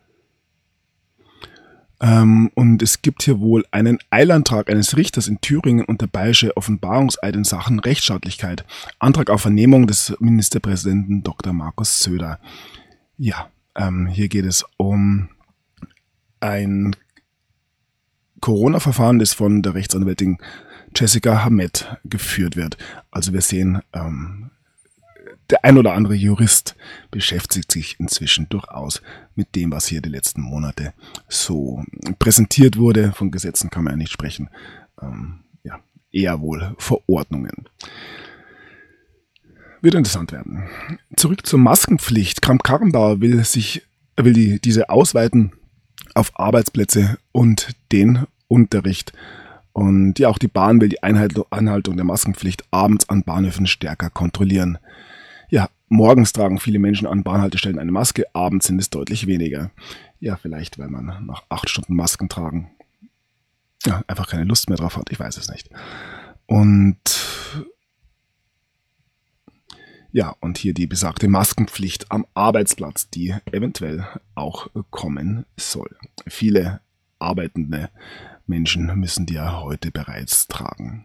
Und es gibt hier wohl einen Eilantrag eines Richters in Thüringen unter Bayerische Offenbarungseid in Sachen Rechtsstaatlichkeit. Antrag auf Vernehmung des Ministerpräsidenten Dr. Markus Söder. Ja, hier geht es um ein Corona-Verfahren, das von der Rechtsanwältin Jessica Hamed geführt wird. Also wir sehen, der ein oder andere Jurist beschäftigt sich inzwischen durchaus mit dem, was hier die letzten Monate so präsentiert wurde. Von Gesetzen kann man ja nicht sprechen. Eher wohl Verordnungen. Wird interessant werden. Zurück zur Maskenpflicht. Kramp-Karrenbauer will diese ausweiten auf Arbeitsplätze und den Unterricht. Und ja, auch die Bahn will die Einhaltung der Maskenpflicht abends an Bahnhöfen stärker kontrollieren. Ja, morgens tragen viele Menschen an Bahnhaltestellen eine Maske, abends sind es deutlich weniger. Ja, vielleicht, weil man nach 8 Stunden Masken tragen einfach keine Lust mehr drauf hat, ich weiß es nicht. Und ja, und hier die besagte Maskenpflicht am Arbeitsplatz, die eventuell auch kommen soll. Viele arbeitende Menschen müssen die ja heute bereits tragen.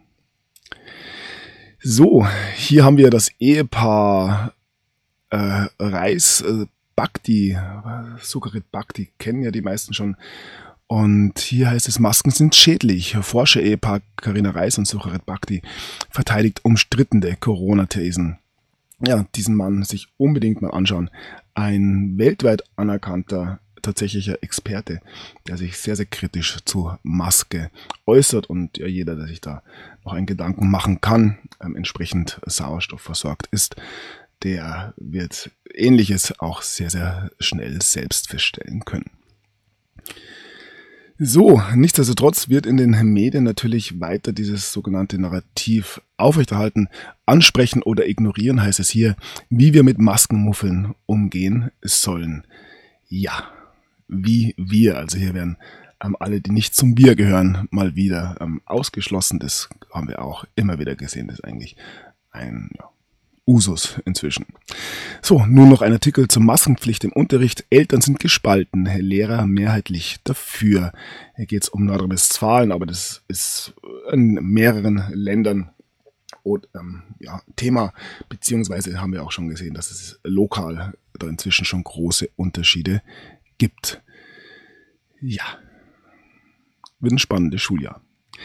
So, hier haben wir das Ehepaar Reis Bhakti, Sucharit Bhakti, kennen ja die meisten schon. Und hier heißt es, Masken sind schädlich. Forscher-Ehepaar Carina Reis und Sucharit Bhakti verteidigt umstrittene Corona-Thesen. Ja, diesen Mann sich unbedingt mal anschauen. Ein weltweit anerkannter tatsächlicher Experte, der sich sehr, sehr kritisch zur Maske äußert und ja, jeder, der sich da noch einen Gedanken machen kann, entsprechend Sauerstoff versorgt ist, der wird Ähnliches auch sehr, sehr schnell selbst feststellen können. So, nichtsdestotrotz wird in den Medien natürlich weiter dieses sogenannte Narrativ aufrechterhalten. Ansprechen oder ignorieren heißt es hier, wie wir mit Maskenmuffeln umgehen sollen. Ja, wie wir, also hier werden alle, die nicht zum Wir gehören, mal wieder ausgeschlossen. Das haben wir auch immer wieder gesehen. Das ist eigentlich ein Usus inzwischen. So, nun noch ein Artikel zur Maskenpflicht im Unterricht. Eltern sind gespalten, Lehrer mehrheitlich dafür. Hier geht es um Nordrhein-Westfalen, aber das ist in mehreren Ländern Thema, beziehungsweise haben wir auch schon gesehen, dass es lokal da inzwischen schon große Unterschiede gibt. Ja, wird ein spannendes Schuljahr.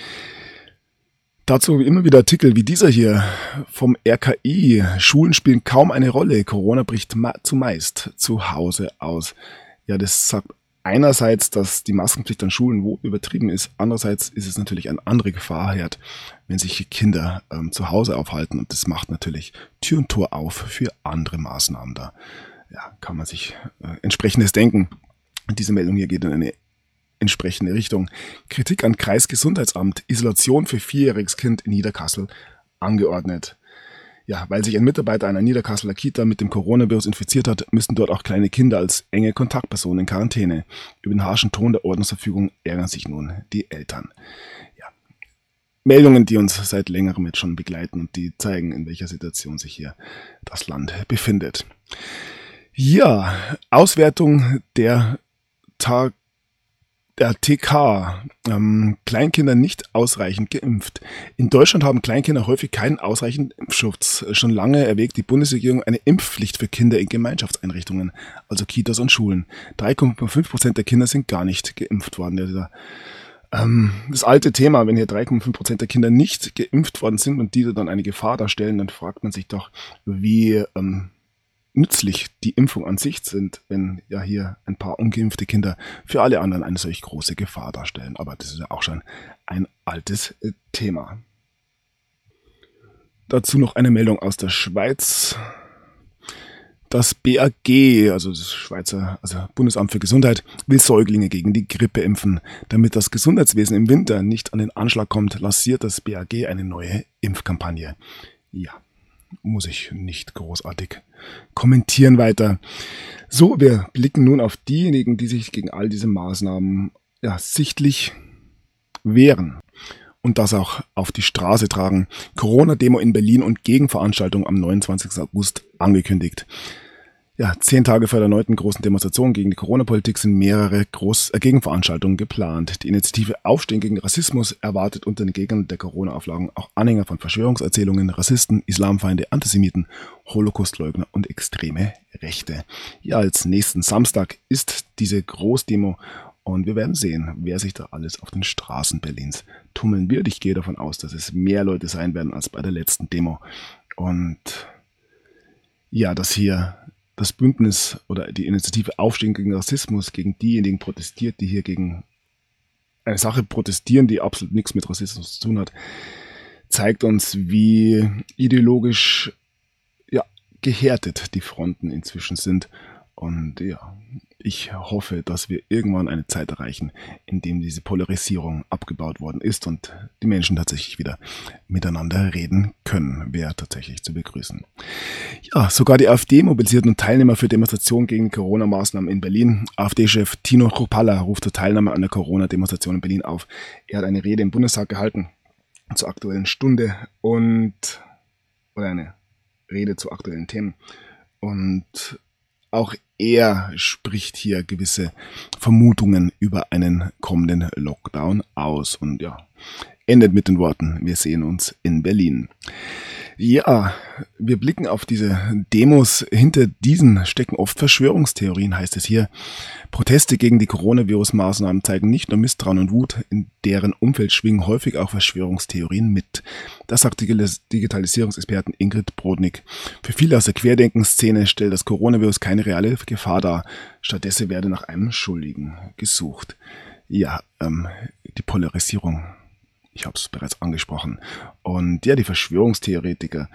Dazu immer wieder Artikel wie dieser hier vom RKI. Schulen spielen kaum eine Rolle. Corona bricht zumeist zu Hause aus. Ja, das sagt einerseits, dass die Maskenpflicht an Schulen wohl übertrieben ist. Andererseits ist es natürlich eine andere Gefahr, wenn sich Kinder zu Hause aufhalten. Und das macht natürlich Tür und Tor auf für andere Maßnahmen. Da kann man sich entsprechendes denken. Diese Meldung hier geht in eine entsprechende Richtung. Kritik an Kreisgesundheitsamt, Isolation für 4-jähriges Kind in Niederkassel angeordnet. Ja, weil sich ein Mitarbeiter einer Niederkasseler Kita mit dem Coronavirus infiziert hat, müssen dort auch kleine Kinder als enge Kontaktpersonen in Quarantäne. Über den harschen Ton der Ordnungsverfügung ärgern sich nun die Eltern. Ja, Meldungen, die uns seit längerem jetzt schon begleiten und die zeigen, in welcher Situation sich hier das Land befindet. Ja, Auswertung der Der TK, Kleinkinder nicht ausreichend geimpft. In Deutschland haben Kleinkinder häufig keinen ausreichenden Impfschutz. Schon lange erwägt die Bundesregierung eine Impfpflicht für Kinder in Gemeinschaftseinrichtungen, also Kitas und Schulen. 3,5% der Kinder sind gar nicht geimpft worden. Das alte Thema, wenn hier 3,5% der Kinder nicht geimpft worden sind und diese dann eine Gefahr darstellen, dann fragt man sich doch, wie nützlich die Impfung an sich sind, wenn ja hier ein paar ungeimpfte Kinder für alle anderen eine solch große Gefahr darstellen. Aber das ist ja auch schon ein altes Thema. Dazu noch eine Meldung aus der Schweiz. Das BAG, also das Schweizer Bundesamt für Gesundheit, will Säuglinge gegen die Grippe impfen. Damit das Gesundheitswesen im Winter nicht an den Anschlag kommt, lanciert das BAG eine neue Impfkampagne. Ja, muss ich nicht großartig kommentieren weiter. So, wir blicken nun auf diejenigen, die sich gegen all diese Maßnahmen sichtlich wehren und das auch auf die Straße tragen. Corona-Demo in Berlin und Gegenveranstaltung am 29. August angekündigt. 10 Tage vor der 9. großen Demonstration gegen die Corona-Politik sind mehrere Gegenveranstaltungen geplant. Die Initiative Aufstehen gegen Rassismus erwartet unter den Gegnern der Corona-Auflagen auch Anhänger von Verschwörungserzählungen, Rassisten, Islamfeinde, Antisemiten, Holocaustleugner und extreme Rechte. Als nächsten Samstag ist diese Großdemo und wir werden sehen, wer sich da alles auf den Straßen Berlins tummeln wird. Ich gehe davon aus, dass es mehr Leute sein werden als bei der letzten Demo. Und dass hier das Bündnis oder die Initiative Aufstehen gegen Rassismus gegen diejenigen protestiert, die hier gegen eine Sache protestieren, die absolut nichts mit Rassismus zu tun hat, zeigt uns, wie ideologisch gehärtet die Fronten inzwischen sind. Und ich hoffe, dass wir irgendwann eine Zeit erreichen, in dem diese Polarisierung abgebaut worden ist und die Menschen tatsächlich wieder miteinander reden können. Wäre tatsächlich zu begrüßen. Sogar die AfD mobilisiert nun Teilnehmer für Demonstrationen gegen Corona-Maßnahmen in Berlin. AfD-Chef Tino Chrupalla ruft zur Teilnahme an der Corona-Demonstration in Berlin auf. Er hat eine Rede im Bundestag gehalten zur aktuellen Stunde oder eine Rede zu aktuellen Themen. Und auch er spricht hier gewisse Vermutungen über einen kommenden Lockdown aus und endet mit den Worten: Wir sehen uns in Berlin. Wir blicken auf diese Demos. Hinter diesen stecken oft Verschwörungstheorien, heißt es hier. Proteste gegen die Coronavirus-Maßnahmen zeigen nicht nur Misstrauen und Wut, in deren Umfeld schwingen häufig auch Verschwörungstheorien mit. Das sagt die Digitalisierungsexpertin Ingrid Brodnik. Für viele aus der Querdenken-Szene stellt das Coronavirus keine reale Gefahr dar. Stattdessen werde nach einem Schuldigen gesucht. Die Polarisierung. Ich habe es bereits angesprochen. Und die Verschwörungstheoretiker,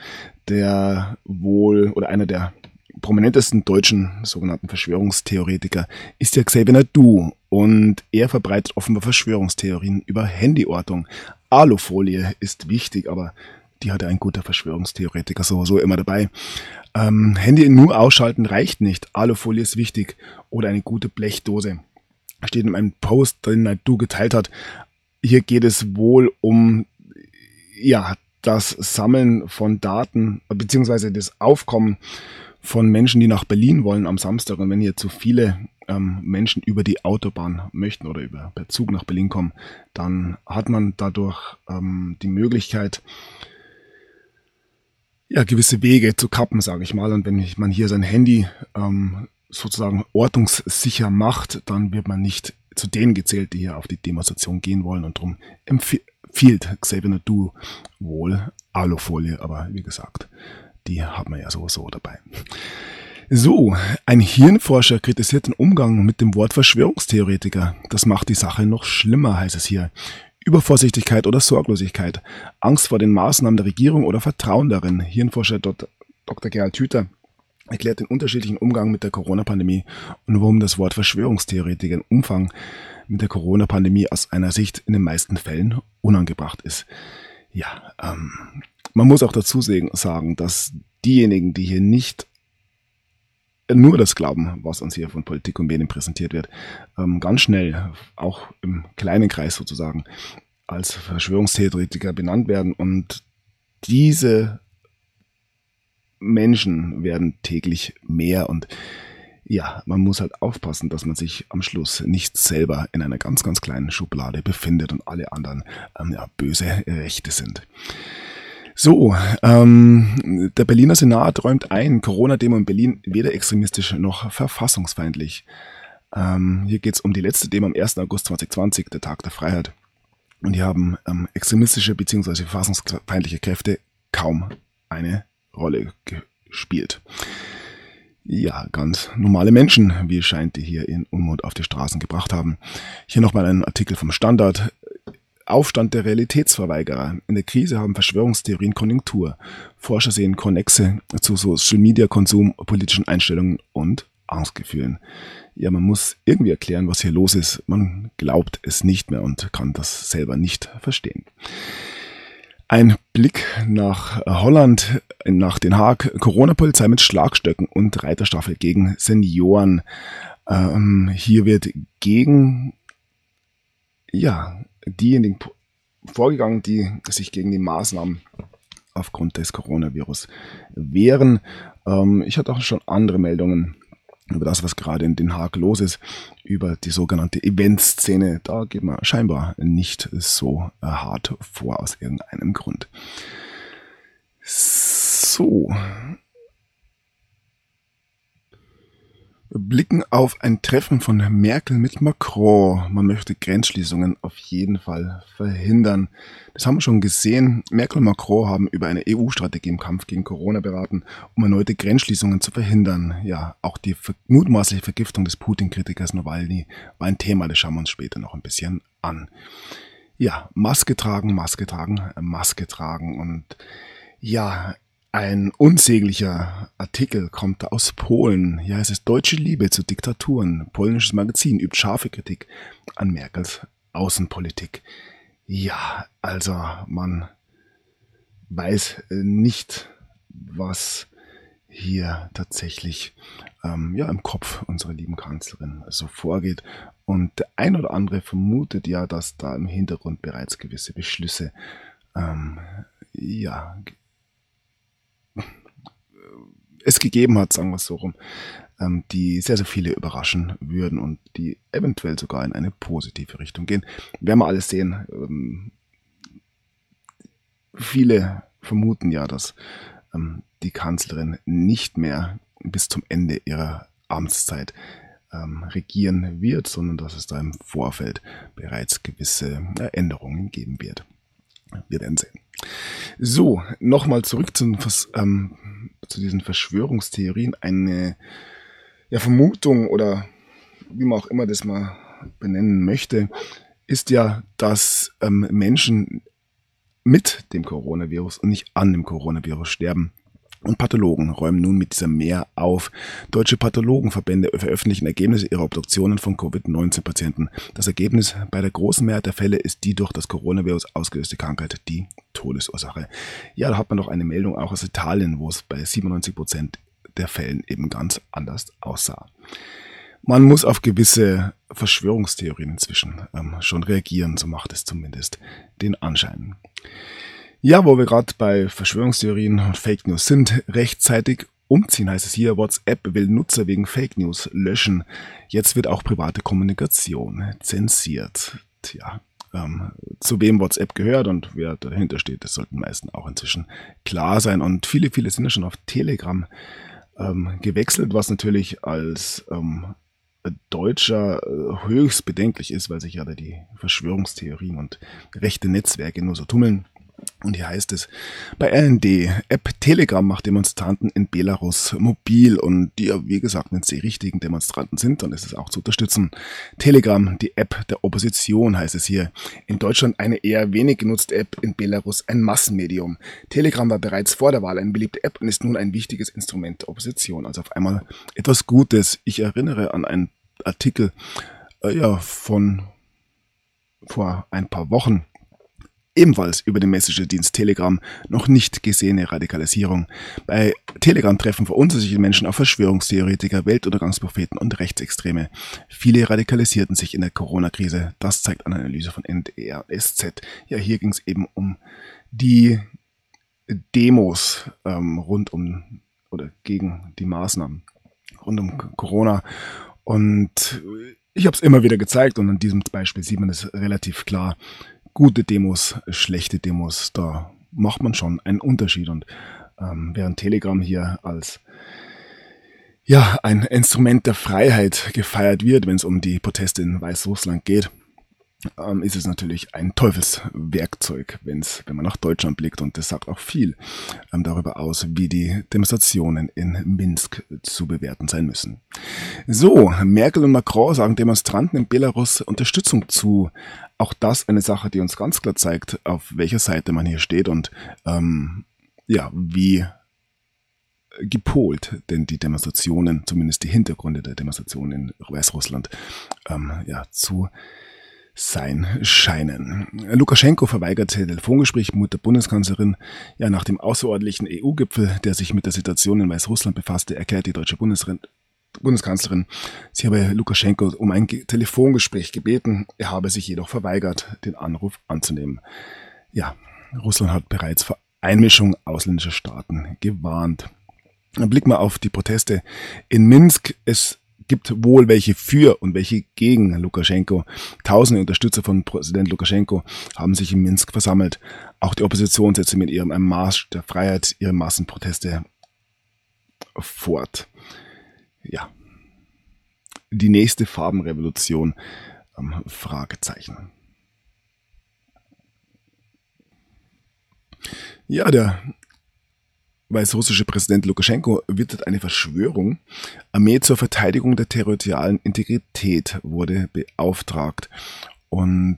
einer der prominentesten deutschen sogenannten Verschwörungstheoretiker ist Xavier Naidu. Und er verbreitet offenbar Verschwörungstheorien über Handyortung. Alufolie ist wichtig, aber die hat ein guter Verschwörungstheoretiker sowieso immer dabei. Handy nur ausschalten reicht nicht. Alufolie ist wichtig. Oder eine gute Blechdose. Steht in einem Post, den Naidu geteilt hat. Hier geht es wohl um das Sammeln von Daten beziehungsweise das Aufkommen von Menschen, die nach Berlin wollen am Samstag. Und wenn hier zu viele Menschen über die Autobahn möchten oder per Zug nach Berlin kommen, dann hat man dadurch die Möglichkeit, gewisse Wege zu kappen, sage ich mal. Und wenn man hier sein Handy sozusagen ortungssicher macht, dann wird man nicht zu denen gezählt, die hier auf die Demonstration gehen wollen, und darum empfiehlt Xavier Naidu wohl Alufolie, aber wie gesagt, die haben wir ja sowieso dabei. So, ein Hirnforscher kritisiert den Umgang mit dem Wort Verschwörungstheoretiker. Das macht die Sache noch schlimmer, heißt es hier. Übervorsichtigkeit oder Sorglosigkeit, Angst vor den Maßnahmen der Regierung oder Vertrauen darin. Hirnforscher Dr. Gerhard Hüther erklärt den unterschiedlichen Umgang mit der Corona-Pandemie und warum das Wort Verschwörungstheoretiker im Umfang mit der Corona-Pandemie aus einer Sicht in den meisten Fällen unangebracht ist. Man muss auch dazu sagen, dass diejenigen, die hier nicht nur das glauben, was uns hier von Politik und Medien präsentiert wird, ganz schnell, auch im kleinen Kreis sozusagen, als Verschwörungstheoretiker benannt werden. Und diese Menschen werden täglich mehr und Ja, man muss halt aufpassen, dass man sich am Schluss nicht selber in einer ganz, ganz kleinen Schublade befindet und alle anderen böse Rechte sind. So, der Berliner Senat räumt ein, Corona-Demo in Berlin weder extremistisch noch verfassungsfeindlich. Hier geht es um die letzte Demo am 1. August 2020, der Tag der Freiheit. Und hier haben extremistische bzw. verfassungsfeindliche Kräfte kaum eine Rolle gespielt. Ja, ganz normale Menschen, wie es scheint, die hier in Unmut auf die Straßen gebracht haben. Hier nochmal ein Artikel vom Standard. Aufstand der Realitätsverweigerer. In der Krise haben Verschwörungstheorien Konjunktur. Forscher sehen Konnexe zu Social-Media-Konsum, politischen Einstellungen und Angstgefühlen. Ja, man muss irgendwie erklären, was hier los ist. Man glaubt es nicht mehr und kann das selber nicht verstehen. Ein Blick nach Holland, nach Den Haag. Corona-Polizei mit Schlagstöcken und Reiterstaffel gegen Senioren. Hier wird gegen diejenigen vorgegangen, die sich gegen die Maßnahmen aufgrund des Coronavirus wehren. Ich hatte auch schon andere Meldungen über das, was gerade in Den Haag los ist, über die sogenannte Eventszene. Da geht man scheinbar nicht so hart vor aus irgendeinem Grund. So. Blicken auf ein Treffen von Merkel mit Macron. Man möchte Grenzschließungen auf jeden Fall verhindern. Das haben wir schon gesehen. Merkel und Macron haben über eine EU-Strategie im Kampf gegen Corona beraten, um erneute Grenzschließungen zu verhindern. Ja, auch die mutmaßliche Vergiftung des Putin-Kritikers Nawalny war ein Thema, das schauen wir uns später noch ein bisschen an. Ja, Maske tragen und ja, ein unsäglicher Artikel kommt aus Polen. Hier heißt es: Deutsche Liebe zu Diktaturen. Polnisches Magazin übt scharfe Kritik an Merkels Außenpolitik. Ja, also man weiß nicht, was hier tatsächlich im Kopf unserer lieben Kanzlerin so vorgeht. Und der ein oder andere vermutet ja, dass da im Hintergrund bereits gewisse Beschlüsse es gegeben hat, sagen wir es so rum, die sehr, sehr viele überraschen würden und die eventuell sogar in eine positive Richtung gehen. Werden wir alles sehen. Viele vermuten ja, dass die Kanzlerin nicht mehr bis zum Ende ihrer Amtszeit regieren wird, sondern dass es da im Vorfeld bereits gewisse Änderungen geben wird. Wir werden sehen. So, nochmal zurück zu diesen Verschwörungstheorien. Eine Vermutung oder wie man auch immer das mal benennen möchte, ist ja, dass Menschen mit dem Coronavirus und nicht an dem Coronavirus sterben. Und Pathologen räumen nun mit dieser mehr auf. Deutsche Pathologenverbände veröffentlichen Ergebnisse ihrer Obduktionen von Covid-19-Patienten. Das Ergebnis: Bei der großen Mehrheit der Fälle ist die durch das Coronavirus ausgelöste Krankheit die Todesursache. Ja, da hat man doch eine Meldung auch aus Italien, wo es bei 97% der Fällen eben ganz anders aussah. Man muss auf gewisse Verschwörungstheorien inzwischen schon reagieren, so macht es zumindest den Anschein. Ja, wo wir gerade bei Verschwörungstheorien und Fake News sind, rechtzeitig umziehen heißt es hier: WhatsApp will Nutzer wegen Fake News löschen. Jetzt wird auch private Kommunikation zensiert. Tja, zu wem WhatsApp gehört und wer dahinter steht, das sollten meisten auch inzwischen klar sein. Und viele sind ja schon auf Telegram gewechselt, was natürlich als Deutscher höchst bedenklich ist, weil sich ja da die Verschwörungstheorien und rechte Netzwerke nur so tummeln. Und hier heißt es bei RND: App Telegram macht Demonstranten in Belarus mobil. Und die, wie gesagt, wenn es die richtigen Demonstranten sind, dann ist es auch zu unterstützen. Telegram, die App der Opposition, heißt es hier. In Deutschland eine eher wenig genutzte App, in Belarus ein Massenmedium. Telegram war bereits vor der Wahl eine beliebte App und ist nun ein wichtiges Instrument der Opposition. Also auf einmal etwas Gutes. Ich erinnere an einen Artikel von vor ein paar Wochen, ebenfalls über den Messenger-Dienst Telegram: noch nicht gesehene Radikalisierung. Bei Telegram treffen verunsicherte Menschen auf Verschwörungstheoretiker, Weltuntergangspropheten und Rechtsextreme. Viele radikalisierten sich in der Corona-Krise. Das zeigt eine Analyse von NDR SZ. Ja, hier ging es eben um die Demos rund um oder gegen die Maßnahmen rund um Corona. Und ich habe es immer wieder gezeigt und an diesem Beispiel sieht man es relativ klar. Gute Demos, schlechte Demos, da macht man schon einen Unterschied. Und während Telegram hier als ein Instrument der Freiheit gefeiert wird, wenn es um die Proteste in Weißrussland geht, ist es natürlich ein Teufelswerkzeug, wenn man nach Deutschland blickt. Und das sagt auch viel darüber aus, wie die Demonstrationen in Minsk zu bewerten sein müssen. So, Merkel und Macron sagen Demonstranten in Belarus Unterstützung zu. Auch das eine Sache, die uns ganz klar zeigt, auf welcher Seite man hier steht und wie gepolt denn die Demonstrationen, zumindest die Hintergründe der Demonstrationen in Weißrussland, zu sein scheinen. Lukaschenko verweigert Telefongespräch mit der Bundeskanzlerin. Ja, nach dem außerordentlichen EU-Gipfel, der sich mit der Situation in Weißrussland befasste, erklärt die deutsche Bundeskanzlerin, sie habe Lukaschenko um ein Telefongespräch gebeten. Er habe sich jedoch verweigert, den Anruf anzunehmen. Ja, Russland hat bereits vor Einmischung ausländischer Staaten gewarnt. Blick mal auf die Proteste in Minsk. Es gibt wohl welche für und welche gegen Lukaschenko. Tausende Unterstützer von Präsident Lukaschenko haben sich in Minsk versammelt. Auch die Opposition setzte mit ihrem Marsch der Freiheit ihre Massenproteste fort. Ja, die nächste Farbenrevolution, Fragezeichen. Ja, der weißrussische Präsident Lukaschenko wittert eine Verschwörung. Armee zur Verteidigung der territorialen Integrität wurde beauftragt. Und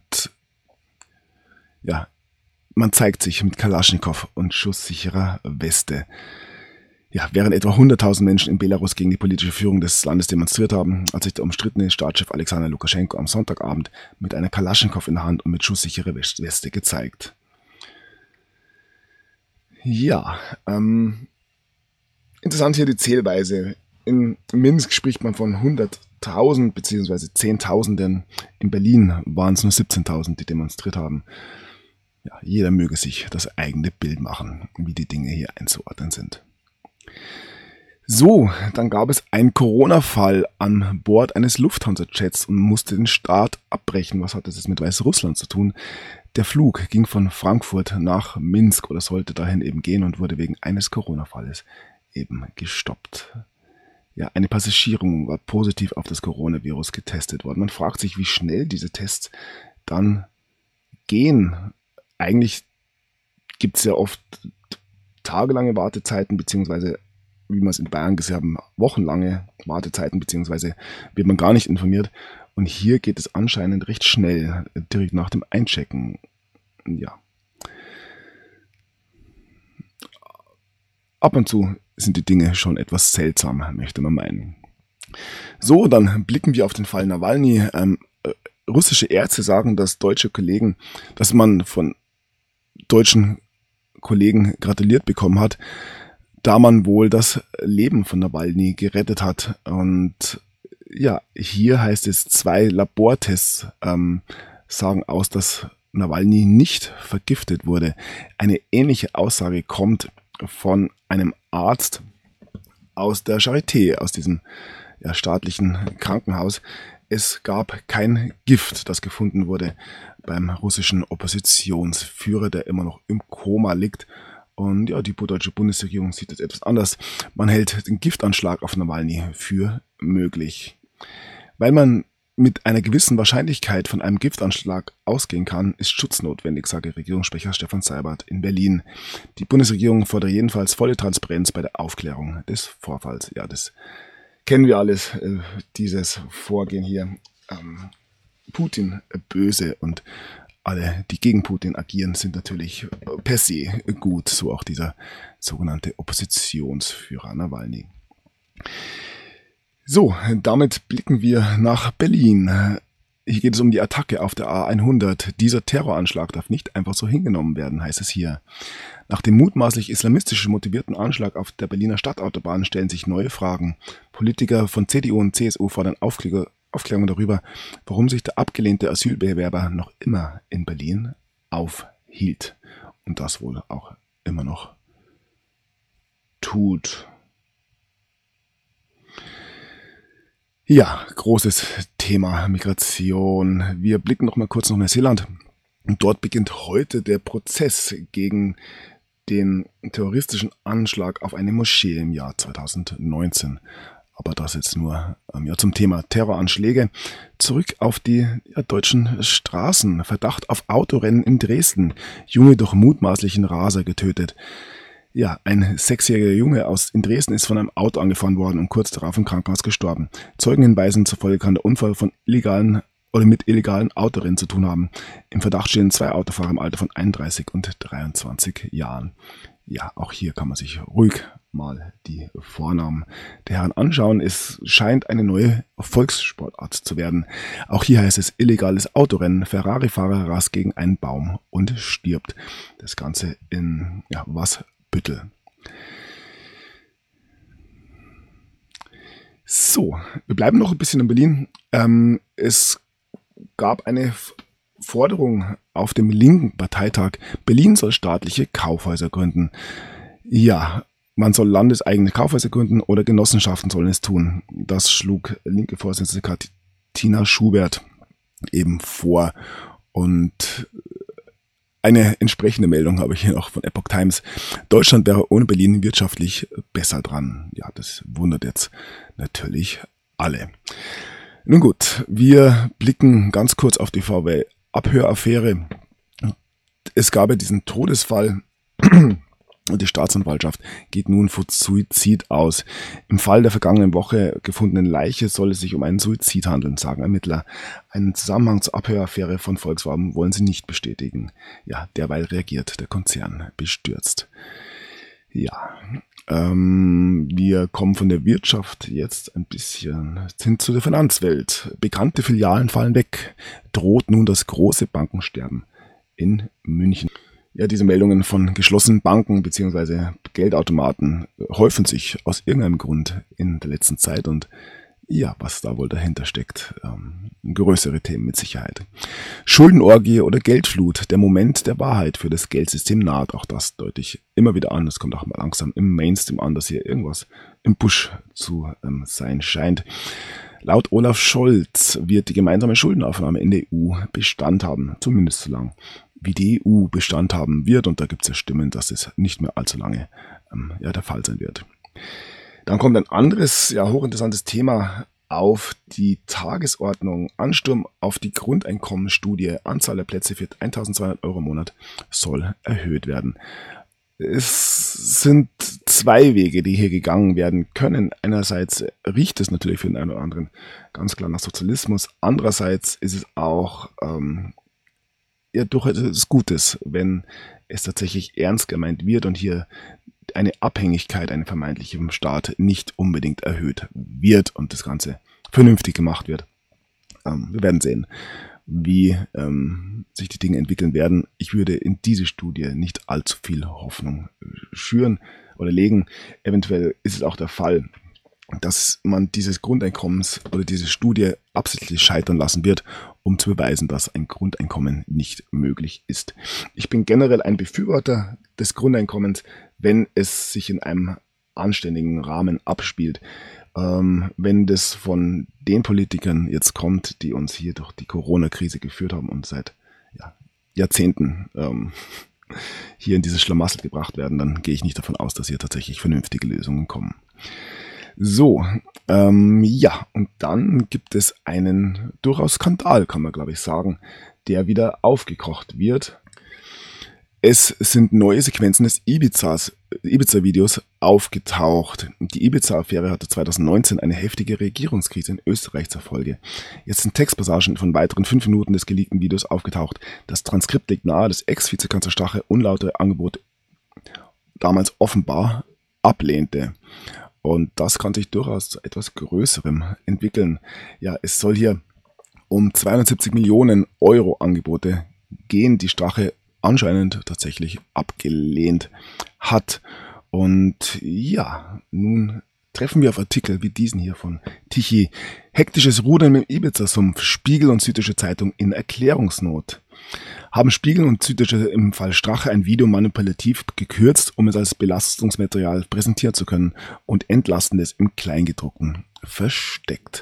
ja, man zeigt sich mit Kalaschnikow und schusssicherer Weste. Ja, während etwa 100.000 Menschen in Belarus gegen die politische Führung des Landes demonstriert haben, hat sich der umstrittene Staatschef Alexander Lukaschenko am Sonntagabend mit einer Kalaschnikow in der Hand und mit schusssicherer Weste gezeigt. Ja, interessant hier die Zählweise. In Minsk spricht man von 100.000 bzw. Zehntausenden. In Berlin waren es nur 17.000, die demonstriert haben. Ja, jeder möge sich das eigene Bild machen, wie die Dinge hier einzuordnen sind. So, dann gab es einen Corona-Fall an Bord eines Lufthansa-Jets und musste den Start abbrechen. Was hat das jetzt mit Weißrussland zu tun? Der Flug ging von Frankfurt nach Minsk oder sollte dahin eben gehen und wurde wegen eines Corona-Falles eben gestoppt. Ja, eine Passagierin war positiv auf das Coronavirus getestet worden. Man fragt sich, wie schnell diese Tests dann gehen. Eigentlich gibt es ja oft tagelange Wartezeiten, beziehungsweise, wie wir es in Bayern gesehen haben, wochenlange Wartezeiten, beziehungsweise wird man gar nicht informiert. Und hier geht es anscheinend recht schnell, direkt nach dem Einchecken. Ja. Ab und zu sind die Dinge schon etwas seltsam, möchte man meinen. So, dann blicken wir auf den Fall Nawalny. Russische Ärzte sagen, dass man von deutschen Kollegen gratuliert bekommen hat, da man wohl das Leben von Nawalny gerettet hat. Und ja, hier heißt es, 2 Labortests sagen aus, dass Nawalny nicht vergiftet wurde. Eine ähnliche Aussage kommt von einem Arzt aus der Charité, aus diesem staatlichen Krankenhaus. Es gab kein Gift, das gefunden wurde beim russischen Oppositionsführer, der immer noch im Koma liegt. Und ja, die deutsche Bundesregierung sieht es etwas anders. Man hält den Giftanschlag auf Nawalny für möglich. Weil man mit einer gewissen Wahrscheinlichkeit von einem Giftanschlag ausgehen kann, ist Schutz notwendig, sagte Regierungssprecher Stefan Seibert in Berlin. Die Bundesregierung fordert jedenfalls volle Transparenz bei der Aufklärung des Vorfalls. Ja, das kennen wir alles, dieses Vorgehen hier. Putin böse und alle, die gegen Putin agieren, sind natürlich per se gut, so auch dieser sogenannte Oppositionsführer Nawalny. So, damit blicken wir nach Berlin. Hier geht es um die Attacke auf der A100. Dieser Terroranschlag darf nicht einfach so hingenommen werden, heißt es hier. Nach dem mutmaßlich islamistisch motivierten Anschlag auf der Berliner Stadtautobahn stellen sich neue Fragen. Politiker von CDU und CSU fordern Aufklärung darüber, warum sich der abgelehnte Asylbewerber noch immer in Berlin aufhielt und das wohl auch immer noch tut. Ja, großes Thema Migration. Wir blicken noch mal kurz nach Neuseeland. Und dort beginnt heute der Prozess gegen den terroristischen Anschlag auf eine Moschee im Jahr 2019. Aber das jetzt nur zum Thema Terroranschläge. Zurück auf die deutschen Straßen. Verdacht auf Autorennen in Dresden. Junge durch mutmaßlichen Raser getötet. Ja, ein 6-jähriger Junge in Dresden ist von einem Auto angefahren worden und kurz darauf im Krankenhaus gestorben. Zeugenhinweisen zufolge kann der Unfall mit illegalen Autorennen zu tun haben. Im Verdacht stehen 2 Autofahrer im Alter von 31 und 23 Jahren. Ja, auch hier kann man sich ruhig mal die Vornamen der Herren anschauen. Es scheint eine neue Volkssportart zu werden. Auch hier heißt es illegales Autorennen. Ferrari-Fahrer rast gegen einen Baum und stirbt. Das Ganze in Wasbüttel. So, wir bleiben noch ein bisschen in Berlin. Es gab eine Forderung auf dem linken Parteitag. Berlin soll staatliche Kaufhäuser gründen. Ja, man soll landeseigene Kaufhäuser gründen oder Genossenschaften sollen es tun. Das schlug linke Vorsitzende Katina Schubert eben vor. Und eine entsprechende Meldung habe ich hier noch von Epoch Times. Deutschland wäre ohne Berlin wirtschaftlich besser dran. Ja, das wundert jetzt natürlich alle. Nun gut, wir blicken ganz kurz auf die VW-Abhöraffäre. Es gab ja diesen Todesfall und die Staatsanwaltschaft geht nun von Suizid aus. Im Fall der vergangenen Woche gefundenen Leiche soll es sich um einen Suizid handeln, sagen Ermittler. Einen Zusammenhang zur Abhöraffäre von Volkswagen wollen sie nicht bestätigen. Ja, derweil reagiert der Konzern bestürzt. Ja, wir kommen von der Wirtschaft jetzt ein bisschen hin zu der Finanzwelt. Bekannte Filialen fallen weg. Droht nun das große Bankensterben in München. Ja, diese Meldungen von geschlossenen Banken bzw. Geldautomaten häufen sich aus irgendeinem Grund in der letzten Zeit und ja, was da wohl dahinter steckt, größere Themen mit Sicherheit. Schuldenorgie oder Geldflut, der Moment der Wahrheit für das Geldsystem naht. Auch das deute ich immer wieder an. Es kommt auch mal langsam im Mainstream an, dass hier irgendwas im Busch zu sein scheint. Laut Olaf Scholz wird die gemeinsame Schuldenaufnahme in der EU Bestand haben, zumindest so lang wie die EU Bestand haben wird. Und da gibt es ja Stimmen, dass es nicht mehr allzu lange der Fall sein wird. Dann kommt ein anderes, hochinteressantes Thema auf die Tagesordnung. Ansturm auf die Grundeinkommenstudie. Anzahl der Plätze für 1.200 € im Monat soll erhöht werden. Es sind 2 Wege, die hier gegangen werden können. Einerseits riecht es natürlich für den einen oder anderen ganz klar nach Sozialismus. Andererseits ist es auch durchaus etwas Gutes, wenn es tatsächlich ernst gemeint wird und hier eine Abhängigkeit, eine vermeintliche vom Staat nicht unbedingt erhöht wird und das Ganze vernünftig gemacht wird. Wir werden sehen, wie sich die Dinge entwickeln werden. Ich würde in diese Studie nicht allzu viel Hoffnung schüren oder legen. Eventuell ist es auch der Fall, dass man dieses Grundeinkommens oder diese Studie absichtlich scheitern lassen wird, um zu beweisen, dass ein Grundeinkommen nicht möglich ist. Ich bin generell ein Befürworter des Grundeinkommens, wenn es sich in einem anständigen Rahmen abspielt. Wenn das von den Politikern jetzt kommt, die uns hier durch die Corona-Krise geführt haben und seit Jahrzehnten hier in dieses Schlamassel gebracht werden, dann gehe ich nicht davon aus, dass hier tatsächlich vernünftige Lösungen kommen. So, und dann gibt es einen durchaus Skandal, kann man glaube ich sagen, der wieder aufgekocht wird. Es sind neue Sequenzen des Ibiza-Videos aufgetaucht. Die Ibiza-Affäre hatte 2019 eine heftige Regierungskrise in Österreich zur Folge. Jetzt sind Textpassagen von weiteren 5 Minuten des geleakten Videos aufgetaucht. Das Transkript legt nahe, dass Ex-Vizekanzler Strache unlautere Angebote damals offenbar ablehnte. Und das kann sich durchaus zu etwas Größerem entwickeln. Ja, es soll hier um 270 Millionen € Angebote gehen, die Strache anscheinend tatsächlich abgelehnt hat. Und ja, nun treffen wir auf Artikel wie diesen hier von Tichy. Hektisches Rudern im Ibiza-Sumpf, Spiegel und Süddeutsche Zeitung in Erklärungsnot. Haben Spiegel und Süddeutsche im Fall Strache ein Video manipulativ gekürzt, um es als Belastungsmaterial präsentieren zu können und entlasten es im Kleingedruckten versteckt.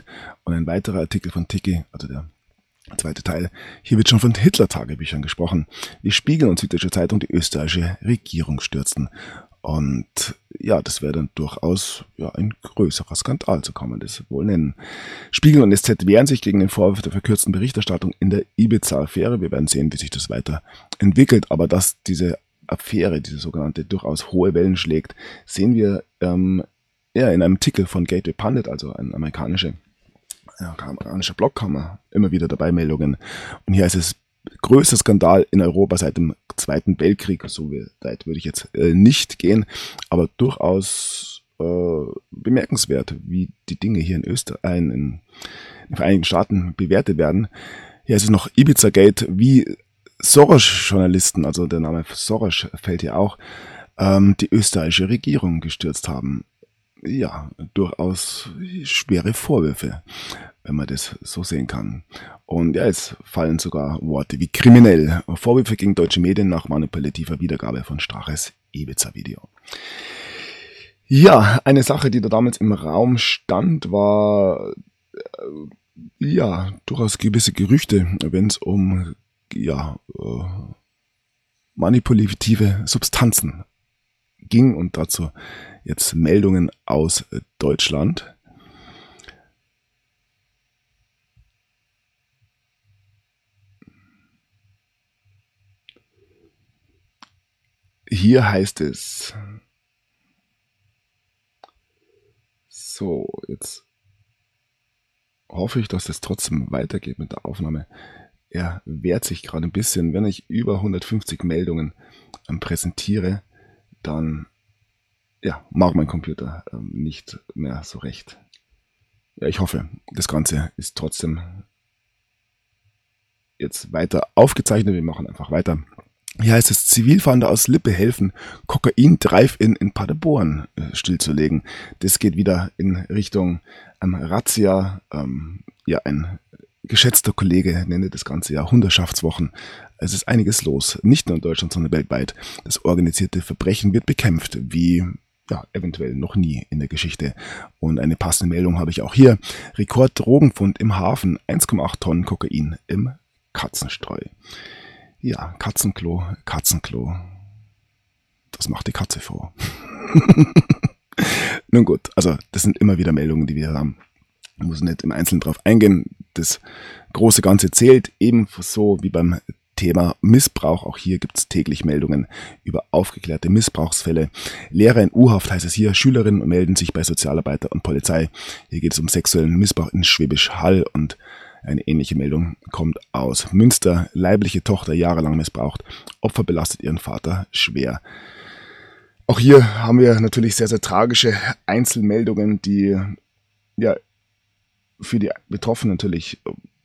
Und ein weiterer Artikel von Tiki, also der zweite Teil, hier wird schon von Hitler-Tagebüchern gesprochen. Wie Spiegel und Süddeutsche Zeitung die österreichische Regierung stürzten. Und ja, das wäre dann durchaus ein größerer Skandal, so kann man das wohl nennen. Spiegel und SZ wehren sich gegen den Vorwurf der verkürzten Berichterstattung in der Ibiza-Affäre. Wir werden sehen, wie sich das weiter entwickelt. Aber dass diese Affäre, diese sogenannte, durchaus hohe Wellen schlägt, sehen wir in einem Artikel von Gateway Pundit, also ein amerikanischer Blog, haben wir immer wieder dabei Meldungen. Und hier heißt es, größter Skandal in Europa seit dem Zweiten Weltkrieg. So weit würde ich jetzt nicht gehen, aber durchaus bemerkenswert, wie die Dinge hier in Österreich, in den Vereinigten Staaten bewertet werden. Hier ist es noch Ibiza-Gate, wie Soros-Journalisten, also der Name Soros fällt hier auch, die österreichische Regierung gestürzt haben. Ja, durchaus schwere Vorwürfe, wenn man das so sehen kann. Und ja, es fallen sogar Worte wie kriminell. Vorwürfe gegen deutsche Medien nach manipulativer Wiedergabe von Straches Ibiza-Video. Ja, eine Sache, die da damals im Raum stand, war durchaus gewisse Gerüchte, wenn es um manipulative Substanzen ging, und dazu jetzt Meldungen aus Deutschland. Hier heißt es, so, jetzt hoffe ich, dass es trotzdem weitergeht mit der Aufnahme. Er wehrt sich gerade ein bisschen. Wenn ich über 150 Meldungen präsentiere, dann mag mein Computer nicht mehr so recht. Ja, ich hoffe, das Ganze ist trotzdem jetzt weiter aufgezeichnet. Wir machen einfach weiter. Hier heißt es, Zivilfahnder aus Lippe helfen, Kokain-Drive-In in Paderborn stillzulegen. Das geht wieder in Richtung Razzia. Ein geschätzter Kollege nennt das ganze Jahr Hundertschaftswochen. Es ist einiges los, nicht nur in Deutschland, sondern weltweit. Das organisierte Verbrechen wird bekämpft, wie eventuell noch nie in der Geschichte. Und eine passende Meldung habe ich auch hier. Rekord-Drogenfund im Hafen, 1,8 Tonnen Kokain im Katzenstreu. Ja, Katzenklo. Das macht die Katze vor. Nun gut, also das sind immer wieder Meldungen, die wir haben. Ich muss nicht im Einzelnen drauf eingehen. Das große Ganze zählt ebenso wie beim Thema Missbrauch. Auch hier gibt es täglich Meldungen über aufgeklärte Missbrauchsfälle. Lehrer in U-Haft heißt es hier. Schülerinnen melden sich bei Sozialarbeiter und Polizei. Hier geht es um sexuellen Missbrauch in Schwäbisch Hall, und eine ähnliche Meldung kommt aus Münster. Leibliche Tochter jahrelang missbraucht. Opfer belastet ihren Vater schwer. Auch hier haben wir natürlich sehr, sehr tragische Einzelmeldungen, die für die Betroffenen natürlich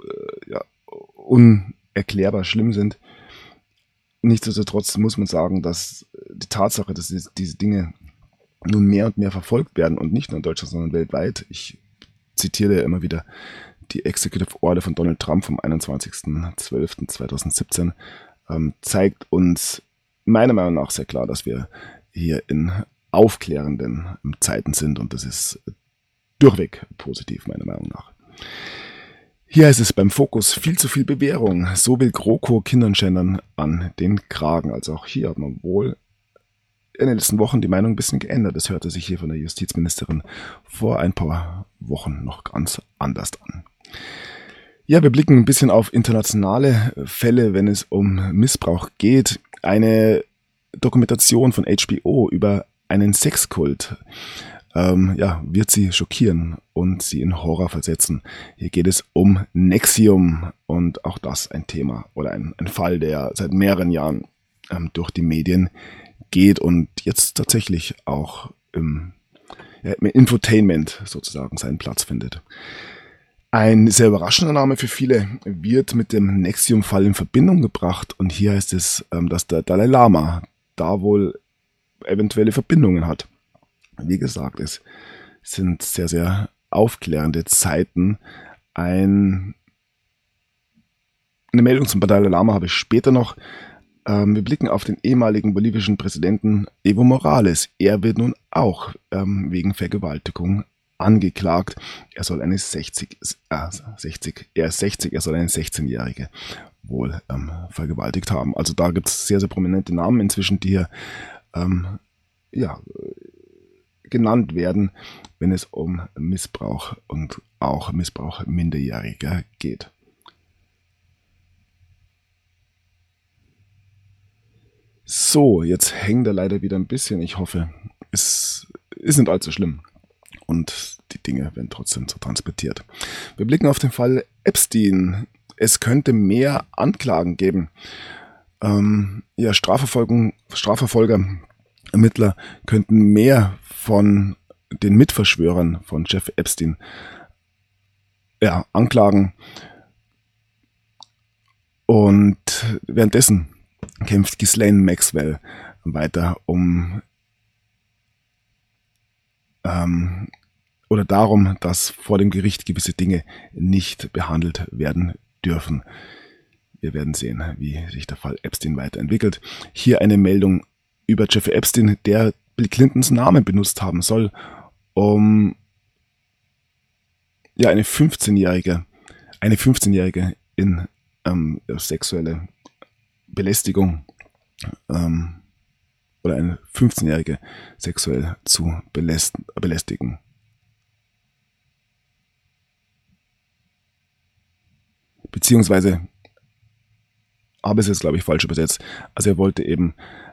unerklärbar schlimm sind. Nichtsdestotrotz muss man sagen, dass die Tatsache, dass diese Dinge nun mehr und mehr verfolgt werden, und nicht nur in Deutschland, sondern weltweit. Ich zitiere ja immer wieder die Executive Order von Donald Trump vom 21.12.2017, zeigt uns meiner Meinung nach sehr klar, dass wir hier in aufklärenden Zeiten sind, und das ist durchweg positiv, meiner Meinung nach. Hier heißt es beim Fokus viel zu viel Bewährung. So will GroKo Kindernschändern an den Kragen. Also auch hier hat man wohl in den letzten Wochen die Meinung ein bisschen geändert. Das hörte sich hier von der Justizministerin vor ein paar Wochen noch ganz anders an. Ja, wir blicken ein bisschen auf internationale Fälle, wenn es um Missbrauch geht. Eine Dokumentation von HBO über einen Sexkult wird sie schockieren und sie in Horror versetzen. Hier geht es um NXIVM, und auch das ein Thema oder ein Fall, der seit mehreren Jahren durch die Medien geht und jetzt tatsächlich auch im Infotainment sozusagen seinen Platz findet. Ein sehr überraschender Name für viele wird mit dem NXIVM-Fall in Verbindung gebracht, und hier heißt es, dass der Dalai Lama da wohl eventuelle Verbindungen hat. Wie gesagt, es sind sehr, sehr aufklärende Zeiten. Eine Meldung zum Dalai Lama habe ich später noch. Wir blicken auf den ehemaligen bolivischen Präsidenten Evo Morales. Er wird nun auch wegen Vergewaltigung angeklagt. Er soll er ist 60, er soll eine 16-Jährige wohl vergewaltigt haben. Also da gibt es sehr, sehr prominente Namen inzwischen, die hier genannt werden, wenn es um Missbrauch und auch Missbrauch Minderjähriger geht. So, jetzt hängt er leider wieder ein bisschen. Ich hoffe, es ist nicht allzu schlimm und die Dinge werden trotzdem so transportiert. Wir blicken auf den Fall Epstein. Es könnte mehr Anklagen geben. Strafverfolger, Ermittler könnten mehr von den Mitverschwörern von Jeff Epstein anklagen. Und währenddessen kämpft Ghislaine Maxwell weiter darum, dass vor dem Gericht gewisse Dinge nicht behandelt werden dürfen. Wir werden sehen, wie sich der Fall Epstein weiterentwickelt. Hier eine Meldung über Jeffrey Epstein, der Bill Clintons Namen benutzt haben soll, um eine 15-Jährige in sexuelle Belästigung oder eine 15-Jährige sexuell zu belästigen. Beziehungsweise habe es jetzt, glaube ich, falsch übersetzt. Also er wollte eben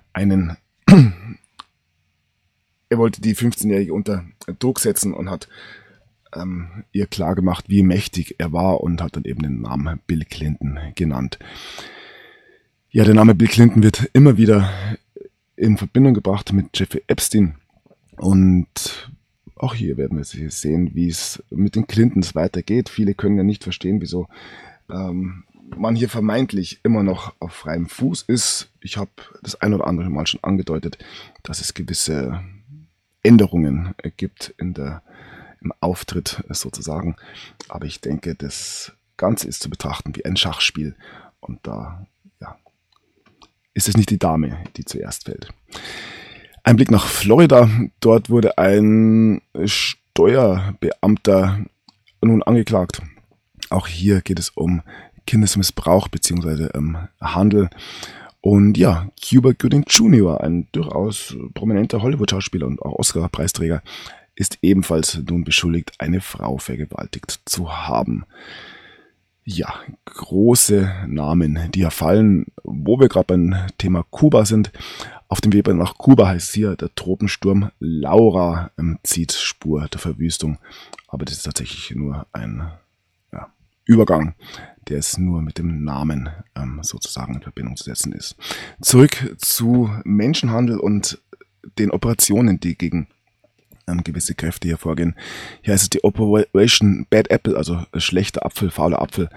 die 15-Jährige unter Druck setzen und hat ihr klar gemacht, wie mächtig er war und hat dann eben den Namen Bill Clinton genannt. Ja, der Name Bill Clinton wird immer wieder in Verbindung gebracht mit Jeffrey Epstein und auch hier werden wir sehen, wie es mit den Clintons weitergeht. Viele können ja nicht verstehen, wieso man hier vermeintlich immer noch auf freiem Fuß ist. Ich habe das ein oder andere Mal schon angedeutet, dass es gewisse Änderungen gibt im Auftritt sozusagen. Aber ich denke, das Ganze ist zu betrachten wie ein Schachspiel. Und da ist es nicht die Dame, die zuerst fällt. Ein Blick nach Florida. Dort wurde ein Steuerbeamter nun angeklagt. Auch hier geht es um Kindesmissbrauch bzw. Handel. Und ja, Cuba Gooding Jr., ein durchaus prominenter Hollywood-Schauspieler und auch Oscar-Preisträger, ist ebenfalls nun beschuldigt, eine Frau vergewaltigt zu haben. Ja, große Namen, die hier fallen. Wo wir gerade beim Thema Kuba sind, auf dem Weg nach Kuba heißt hier, der Tropensturm Laura zieht Spur der Verwüstung. Aber das ist tatsächlich nur ein Übergang, der es nur mit dem Namen sozusagen in Verbindung zu setzen ist. Zurück zu Menschenhandel und den Operationen, die gegen gewisse Kräfte hier vorgehen. Hier heißt es die Operation Bad Apple, also schlechter Apfel, fauler Apfel,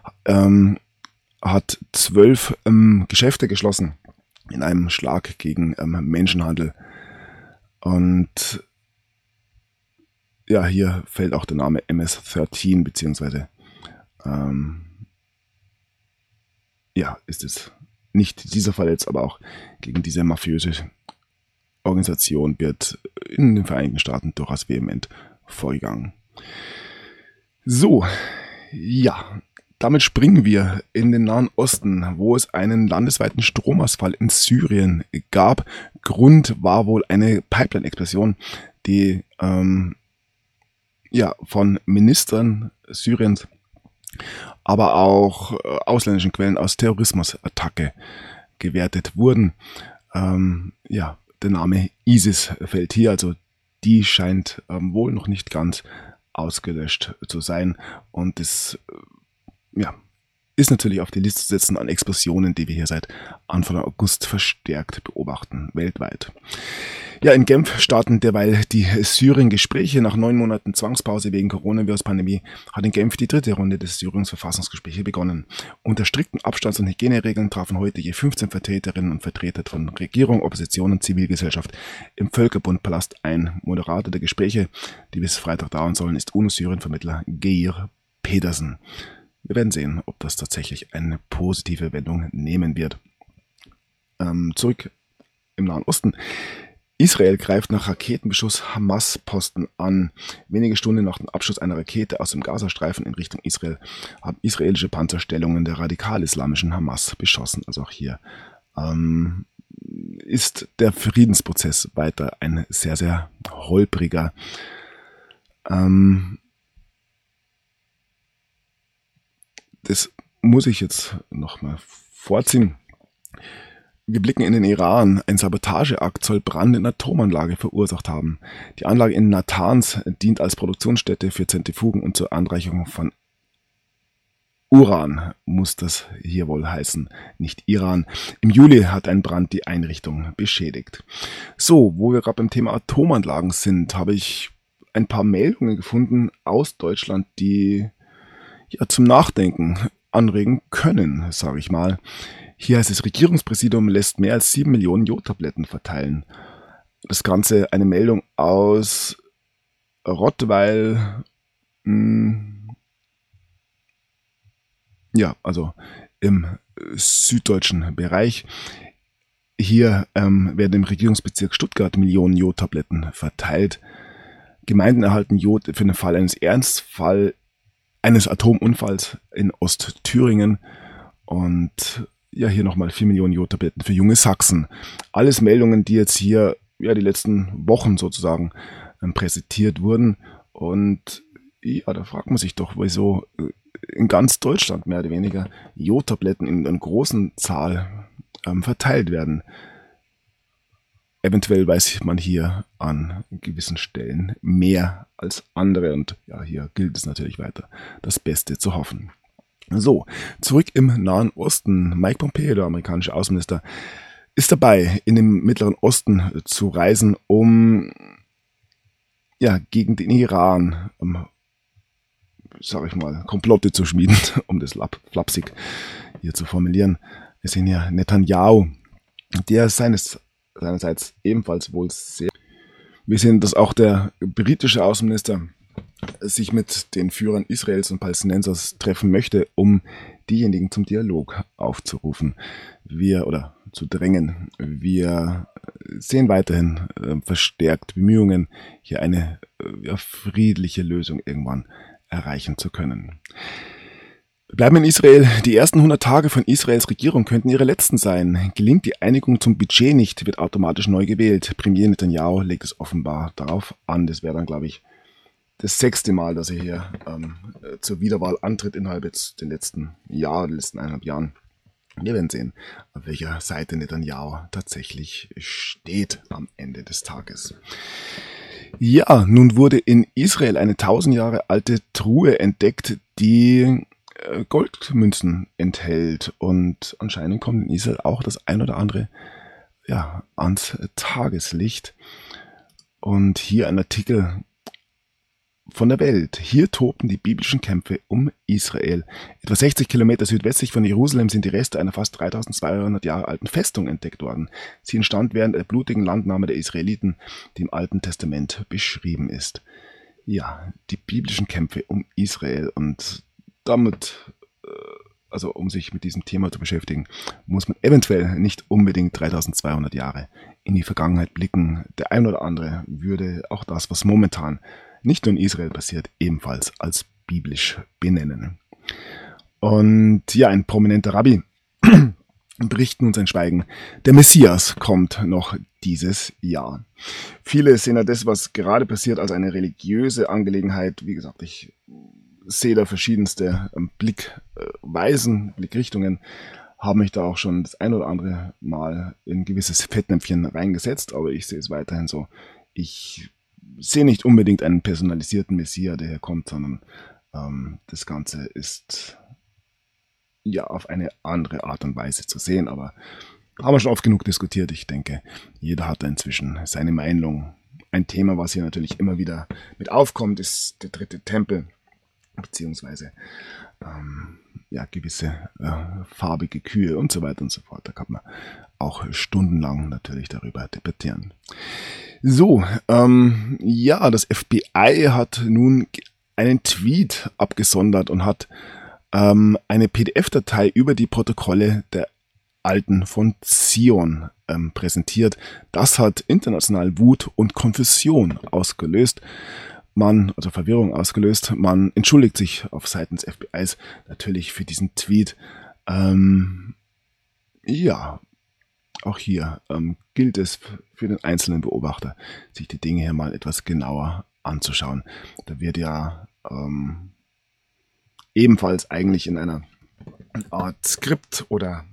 hat 12 Geschäfte geschlossen in einem Schlag gegen Menschenhandel. Und ja, hier fällt auch der Name MS-13 beziehungsweise ist es nicht dieser Fall jetzt, aber auch gegen diese mafiöse Organisation wird in den Vereinigten Staaten durchaus vehement vorgegangen. So, ja, damit springen wir in den Nahen Osten, wo es einen landesweiten Stromausfall in Syrien gab. Grund war wohl eine Pipeline-Explosion, die von Ministern Syriens, aber auch ausländischen Quellen aus Terrorismusattacke gewertet wurden. Der Name ISIS fällt hier, also die scheint wohl noch nicht ganz ausgelöscht zu sein und das ist natürlich auf die Liste zu setzen an Explosionen, die wir hier seit Anfang August verstärkt beobachten, weltweit. Ja, in Genf starten derweil die Syrien-Gespräche. Nach 9 Monaten Zwangspause wegen Coronavirus-Pandemie hat in Genf die 3. Runde des Syriens-Verfassungsgespräche begonnen. Unter strikten Abstands- und Hygieneregeln trafen heute je 15 Vertreterinnen und Vertreter von Regierung, Opposition und Zivilgesellschaft im Völkerbundpalast ein. Moderator der Gespräche, die bis Freitag dauern sollen, ist UNO-Syrien-Vermittler Geir Pedersen. Wir werden sehen, ob das tatsächlich eine positive Wendung nehmen wird. Zurück im Nahen Osten. Israel greift nach Raketenbeschuss Hamas-Posten an. Wenige Stunden nach dem Abschuss einer Rakete aus dem Gazastreifen in Richtung Israel haben israelische Panzerstellungen der radikal-islamischen Hamas beschossen. Also auch hier ist der Friedensprozess weiter ein sehr, sehr holpriger. Das muss ich jetzt nochmal vorziehen. Wir blicken in den Iran. Ein Sabotageakt soll Brand in Atomanlage verursacht haben. Die Anlage in Natanz dient als Produktionsstätte für Zentrifugen und zur Anreicherung von Uran, muss das hier wohl heißen, nicht Iran. Im Juli hat ein Brand die Einrichtung beschädigt. So, wo wir gerade beim Thema Atomanlagen sind, habe ich ein paar Meldungen gefunden aus Deutschland, die ja zum Nachdenken anregen können, sage ich mal. Hier heißt es, Regierungspräsidium lässt mehr als 7 Millionen Jodtabletten verteilen. Das Ganze eine Meldung aus Rottweil, ja, also im süddeutschen Bereich. Hier werden im Regierungsbezirk Stuttgart Millionen Jodtabletten verteilt. Gemeinden erhalten Jod für den Fall eines Ernstfall eines Atomunfalls in Ostthüringen und ja, hier nochmal 4 Millionen Jodtabletten für junge Sachsen. Alles Meldungen, die jetzt hier ja die letzten Wochen sozusagen präsentiert wurden. Und ja, da fragt man sich doch, wieso in ganz Deutschland mehr oder weniger Jodtabletten in einer großen Zahl verteilt werden. Eventuell weiß man hier an gewissen Stellen mehr als andere und ja, hier gilt es natürlich weiter, das Beste zu hoffen. So, zurück im Nahen Osten. Mike Pompeo, der amerikanische Außenminister, ist dabei, in den Mittleren Osten zu reisen, um ja, gegen den Iran, sage ich mal, Komplotte zu schmieden, um das flapsig hier zu formulieren. Wir sehen hier Netanyahu, der seinerseits ebenfalls wohl sehr. Wir sehen, dass auch der britische Außenminister sich mit den Führern Israels und Palästinensers treffen möchte, um diejenigen zum Dialog aufzurufen. Oder zu drängen. Wir sehen weiterhin verstärkt Bemühungen, hier eine friedliche Lösung irgendwann erreichen zu können. Wir bleiben in Israel. Die ersten 100 Tage von Israels Regierung könnten ihre letzten sein. Gelingt die Einigung zum Budget nicht, wird automatisch neu gewählt. Premier Netanyahu legt es offenbar darauf an. Das wäre dann, glaube ich, das 6. Mal, dass er hier zur Wiederwahl antritt innerhalb jetzt den letzten 1,5 Jahren. Wir werden sehen, auf welcher Seite Netanyahu tatsächlich steht am Ende des Tages. Ja, nun wurde in Israel eine 1000 Jahre alte Truhe entdeckt, die Goldmünzen enthält. Und anscheinend kommt in Israel auch das ein oder andere ans Tageslicht. Und hier ein Artikel von der Welt. Hier tobten die biblischen Kämpfe um Israel. Etwa 60 Kilometer südwestlich von Jerusalem sind die Reste einer fast 3200 Jahre alten Festung entdeckt worden. Sie entstand während der blutigen Landnahme der Israeliten, die im Alten Testament beschrieben ist. Ja, die biblischen Kämpfe um Israel, und damit, also um sich mit diesem Thema zu beschäftigen, muss man eventuell nicht unbedingt 3200 Jahre in die Vergangenheit blicken. Der ein oder andere würde auch das, was momentan nicht nur in Israel passiert, ebenfalls als biblisch benennen. Und ja, ein prominenter Rabbi bricht nun sein Schweigen. Der Messias kommt noch dieses Jahr. Viele sehen ja das, was gerade passiert, als eine religiöse Angelegenheit. Wie gesagt, ich sehe da verschiedenste Blickweisen, Blickrichtungen, habe mich da auch schon das ein oder andere Mal in gewisses Fettnäpfchen reingesetzt, aber ich sehe es weiterhin so. Ich sehe nicht unbedingt einen personalisierten Messias, der hier kommt, sondern das Ganze ist ja auf eine andere Art und Weise zu sehen, aber haben wir schon oft genug diskutiert. Ich denke, jeder hat da inzwischen seine Meinung. Ein Thema, was hier natürlich immer wieder mit aufkommt, ist der dritte Tempel, beziehungsweise gewisse farbige Kühe und so weiter und so fort. Da kann man auch stundenlang natürlich darüber debattieren. So, das FBI hat nun einen Tweet abgesondert und hat eine PDF-Datei über die Protokolle der Alten von Zion präsentiert. Das hat international Wut und Konfusion ausgelöst. Also Verwirrung ausgelöst. Man entschuldigt sich auf Seiten des FBIs natürlich für diesen Tweet. Auch hier gilt es für den einzelnen Beobachter, sich die Dinge hier mal etwas genauer anzuschauen. Da wird ja ebenfalls eigentlich in einer Art Skript oder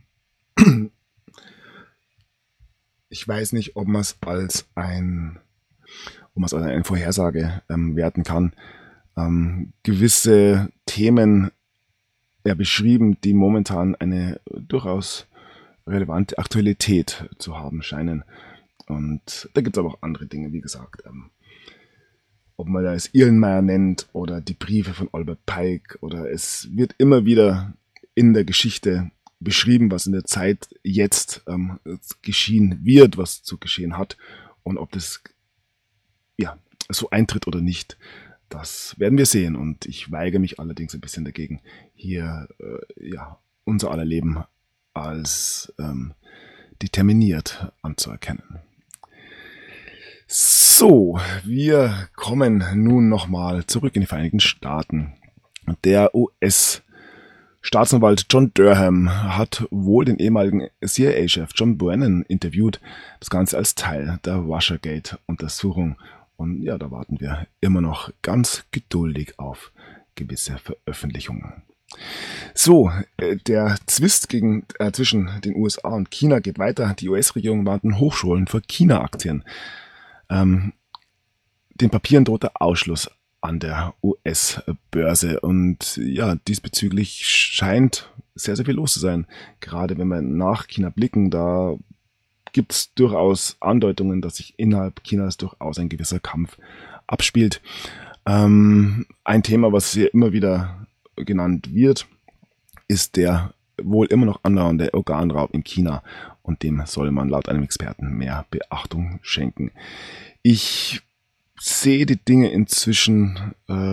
ich weiß nicht, ob man es als eine Vorhersage werten kann, gewisse Themen beschrieben, die momentan eine durchaus relevante Aktualität zu haben scheinen. Und da gibt es aber auch andere Dinge, wie gesagt. Ob man da es Irlenmeier nennt oder die Briefe von Albert Pike, oder es wird immer wieder in der Geschichte beschrieben, was in der Zeit jetzt geschehen wird, was zu geschehen hat, und ob das so eintritt oder nicht. Das werden wir sehen, und ich weigere mich allerdings ein bisschen dagegen, hier unser aller Leben als determiniert anzuerkennen. So, wir kommen nun nochmal zurück in die Vereinigten Staaten. Der US-Staatsanwalt John Durham hat wohl den ehemaligen CIA-Chef John Brennan interviewt, das Ganze als Teil der Russiagate-Untersuchung. Und ja, da warten wir immer noch ganz geduldig auf gewisse Veröffentlichungen. So, der Zwist zwischen den USA und China geht weiter. Die US-Regierung warnt an Hochschulen für China-Aktien. Den Papieren droht der Ausschluss an der US-Börse. Und ja, diesbezüglich scheint sehr, sehr viel los zu sein. Gerade wenn wir nach China blicken, da gibt es durchaus Andeutungen, dass sich innerhalb Chinas durchaus ein gewisser Kampf abspielt. Ein Thema, was hier immer wieder genannt wird, ist der wohl immer noch andauernde Organraub in China, und dem soll man laut einem Experten mehr Beachtung schenken. Ich sehe die Dinge inzwischen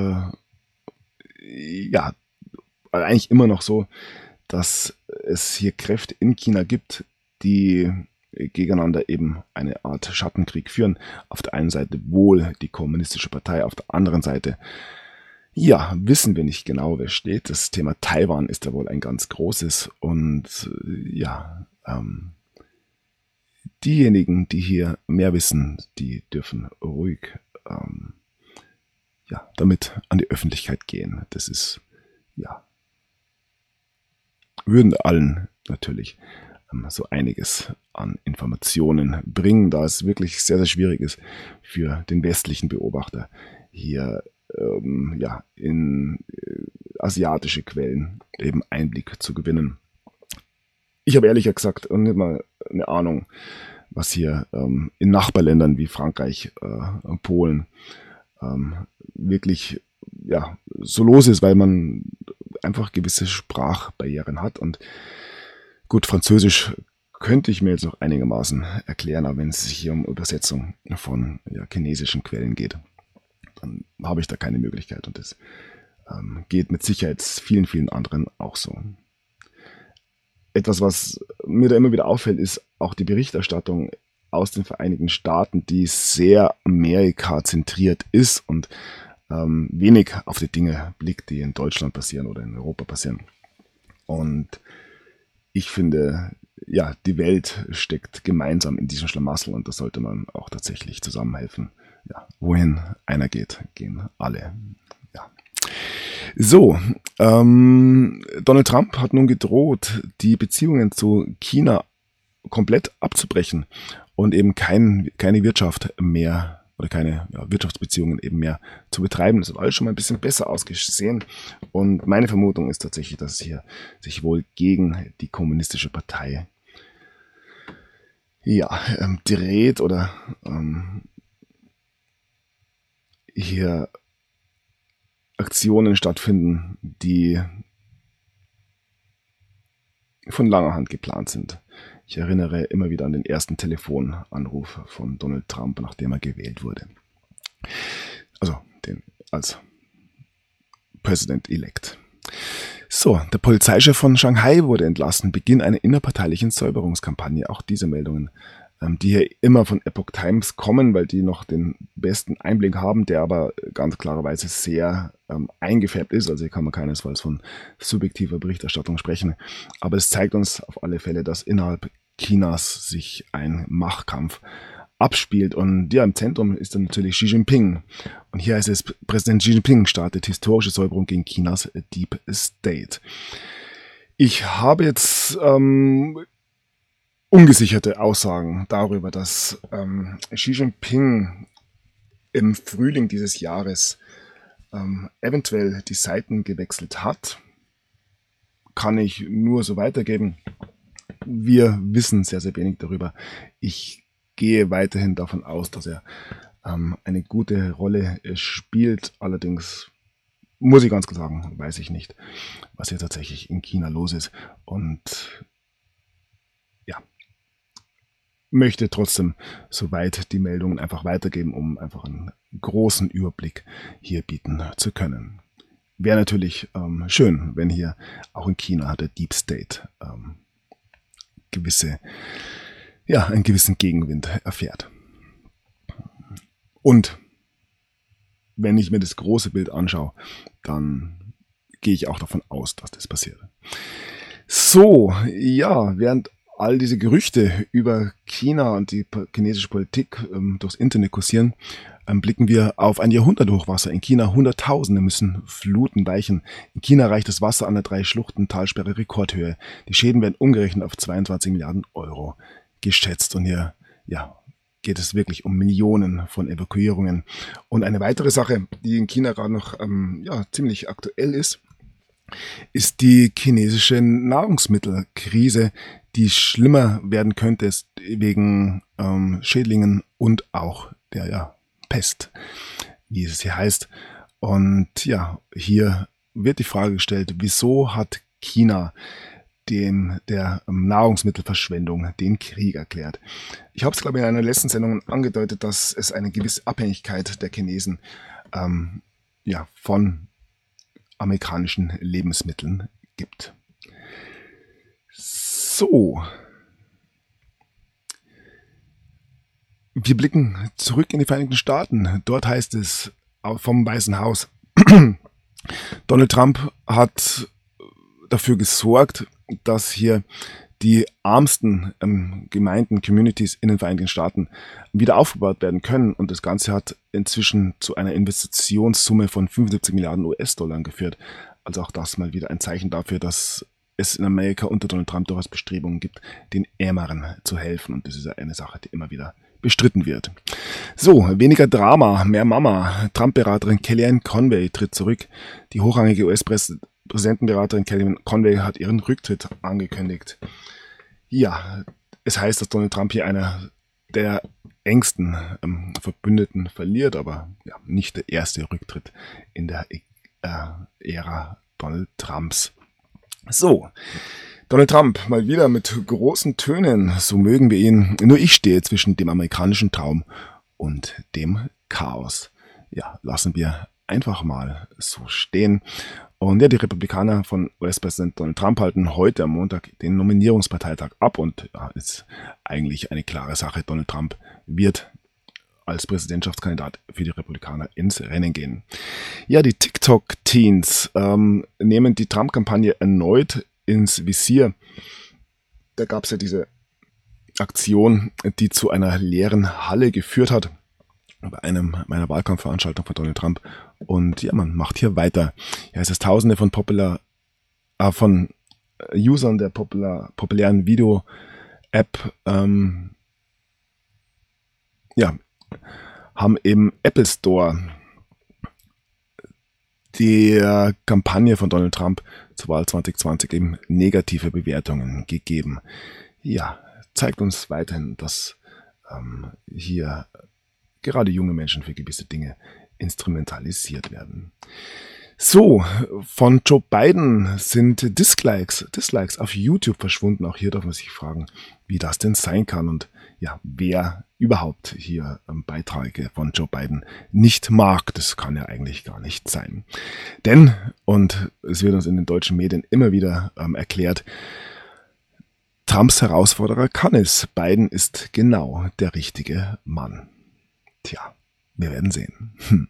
eigentlich immer noch so, dass es hier Kräfte in China gibt, die gegeneinander eben eine Art Schattenkrieg führen. Auf der einen Seite wohl die Kommunistische Partei, auf der anderen Seite wissen wir nicht genau, wer steht. Das Thema Taiwan ist da wohl ein ganz großes, und diejenigen, die hier mehr wissen, die dürfen ruhig damit an die Öffentlichkeit gehen. Das ist, würden allen natürlich so einiges an Informationen bringen, da es wirklich sehr, sehr schwierig ist für den westlichen Beobachter hier in asiatische Quellen eben Einblick zu gewinnen. Ich habe ehrlich gesagt nicht mal eine Ahnung, was hier in Nachbarländern wie Frankreich und Polen wirklich so los ist, weil man einfach gewisse Sprachbarrieren hat. Und gut, Französisch könnte ich mir jetzt noch einigermaßen erklären, aber wenn es sich hier um Übersetzung von chinesischen Quellen geht, dann habe ich da keine Möglichkeit, und das geht mit Sicherheit vielen, vielen anderen auch so. Etwas, was mir da immer wieder auffällt, ist auch die Berichterstattung aus den Vereinigten Staaten, die sehr Amerika-zentriert ist und wenig auf die Dinge blickt, die in Deutschland passieren oder in Europa passieren. Und ich finde, die Welt steckt gemeinsam in diesem Schlamassel, und da sollte man auch tatsächlich zusammenhelfen. Wohin einer geht, gehen alle. So, Donald Trump hat nun gedroht, die Beziehungen zu China komplett abzubrechen und eben keine Wirtschaft mehr oder keine Wirtschaftsbeziehungen eben mehr zu betreiben. Das hat alles schon mal ein bisschen besser ausgesehen, und meine Vermutung ist tatsächlich, dass es hier sich wohl gegen die Kommunistische Partei dreht oder hier Aktionen stattfinden, die von langer Hand geplant sind. Ich erinnere immer wieder an den ersten Telefonanruf von Donald Trump, nachdem er gewählt wurde. Also als President-elect. So, der Polizeichef von Shanghai wurde entlassen. Beginn einer innerparteilichen Säuberungskampagne. Auch diese Meldungen, die hier immer von Epoch Times kommen, weil die noch den besten Einblick haben, der aber ganz klarerweise sehr eingefärbt ist. Also hier kann man keinesfalls von subjektiver Berichterstattung sprechen. Aber es zeigt uns auf alle Fälle, dass innerhalb Chinas sich ein Machtkampf abspielt. Und ja, im Zentrum ist dann natürlich Xi Jinping. Und hier heißt es, Präsident Xi Jinping startet historische Säuberung gegen Chinas Deep State. Ich habe jetzt ungesicherte Aussagen darüber, dass Xi Jinping im Frühling dieses Jahres eventuell die Seiten gewechselt hat. Kann ich nur so weitergeben. Wir wissen sehr, sehr wenig darüber. Ich gehe weiterhin davon aus, dass er eine gute Rolle spielt. Allerdings muss ich ganz klar sagen, weiß ich nicht, was hier tatsächlich in China los ist. Und ja, möchte trotzdem soweit die Meldungen einfach weitergeben, um einfach einen großen Überblick hier bieten zu können. Wäre natürlich schön, wenn hier auch in China der Deep State einen gewissen Gegenwind erfährt. Und wenn ich mir das große Bild anschaue, dann gehe ich auch davon aus, dass das passiert. So, ja, während all diese Gerüchte über China und die chinesische Politik durchs Internet kursieren, blicken wir auf ein Jahrhunderthochwasser in China. Hunderttausende müssen Fluten weichen. In China reicht das Wasser an der 3-Schluchten-Talsperre Rekordhöhe. Die Schäden werden umgerechnet auf 22 Milliarden Euro geschätzt. Und hier geht es wirklich um Millionen von Evakuierungen. Und eine weitere Sache, die in China gerade noch ziemlich aktuell ist die chinesische Nahrungsmittelkrise, die schlimmer werden könnte wegen Schädlingen und auch der Pest, wie es hier heißt. Und ja, hier wird die Frage gestellt, wieso hat China der Nahrungsmittelverschwendung den Krieg erklärt? Ich habe es, glaube ich, in einer letzten Sendung angedeutet, dass es eine gewisse Abhängigkeit der Chinesen von amerikanischen Lebensmitteln gibt. So. Wir blicken zurück in die Vereinigten Staaten. Dort heißt es vom Weißen Haus, Donald Trump hat dafür gesorgt, dass hier die ärmsten Gemeinden, Communities in den Vereinigten Staaten wieder aufgebaut werden können. Und das Ganze hat inzwischen zu einer Investitionssumme von 75 Milliarden US-Dollar geführt. Also auch das mal wieder ein Zeichen dafür, dass es in Amerika unter Donald Trump durchaus Bestrebungen gibt, den Ärmeren zu helfen. Und das ist ja eine Sache, die immer wieder bestritten wird. So, weniger Drama, mehr Mama. Trump-Beraterin Kellyanne Conway tritt zurück. Die hochrangige US-Präsidentenberaterin Kellyanne Conway hat ihren Rücktritt angekündigt. Ja, es heißt, dass Donald Trump hier einer der engsten Verbündeten verliert, aber nicht der erste Rücktritt in der Ära Donald Trumps. So, Donald Trump mal wieder mit großen Tönen, so mögen wir ihn. Nur ich stehe zwischen dem amerikanischen Traum und dem Chaos. Ja, lassen wir einfach mal so stehen. Und ja, die Republikaner von US-Präsident Donald Trump halten heute am Montag den Nominierungsparteitag ab und ist eigentlich eine klare Sache. Donald Trump wird als Präsidentschaftskandidat für die Republikaner ins Rennen gehen. Ja, die TikTok-Teens nehmen die Trump-Kampagne erneut ins Visier. Da gab es ja diese Aktion, die zu einer leeren Halle geführt hat, bei meiner Wahlkampfveranstaltung von Donald Trump. Und ja, man macht hier weiter. Ja, es ist Tausende von von Usern der populären Video-App haben im Apple Store der Kampagne von Donald Trump zur Wahl 2020 eben negative Bewertungen gegeben. Ja, zeigt uns weiterhin, dass hier gerade junge Menschen für gewisse Dinge instrumentalisiert werden. So, von Joe Biden sind Dislikes auf YouTube verschwunden. Auch hier darf man sich fragen, wie das denn sein kann. Und ja, wer überhaupt hier Beiträge von Joe Biden nicht mag. Das kann ja eigentlich gar nicht sein. Denn, und es wird uns in den deutschen Medien immer wieder erklärt, Trumps Herausforderer kann es. Biden ist genau der richtige Mann. Tja, wir werden sehen.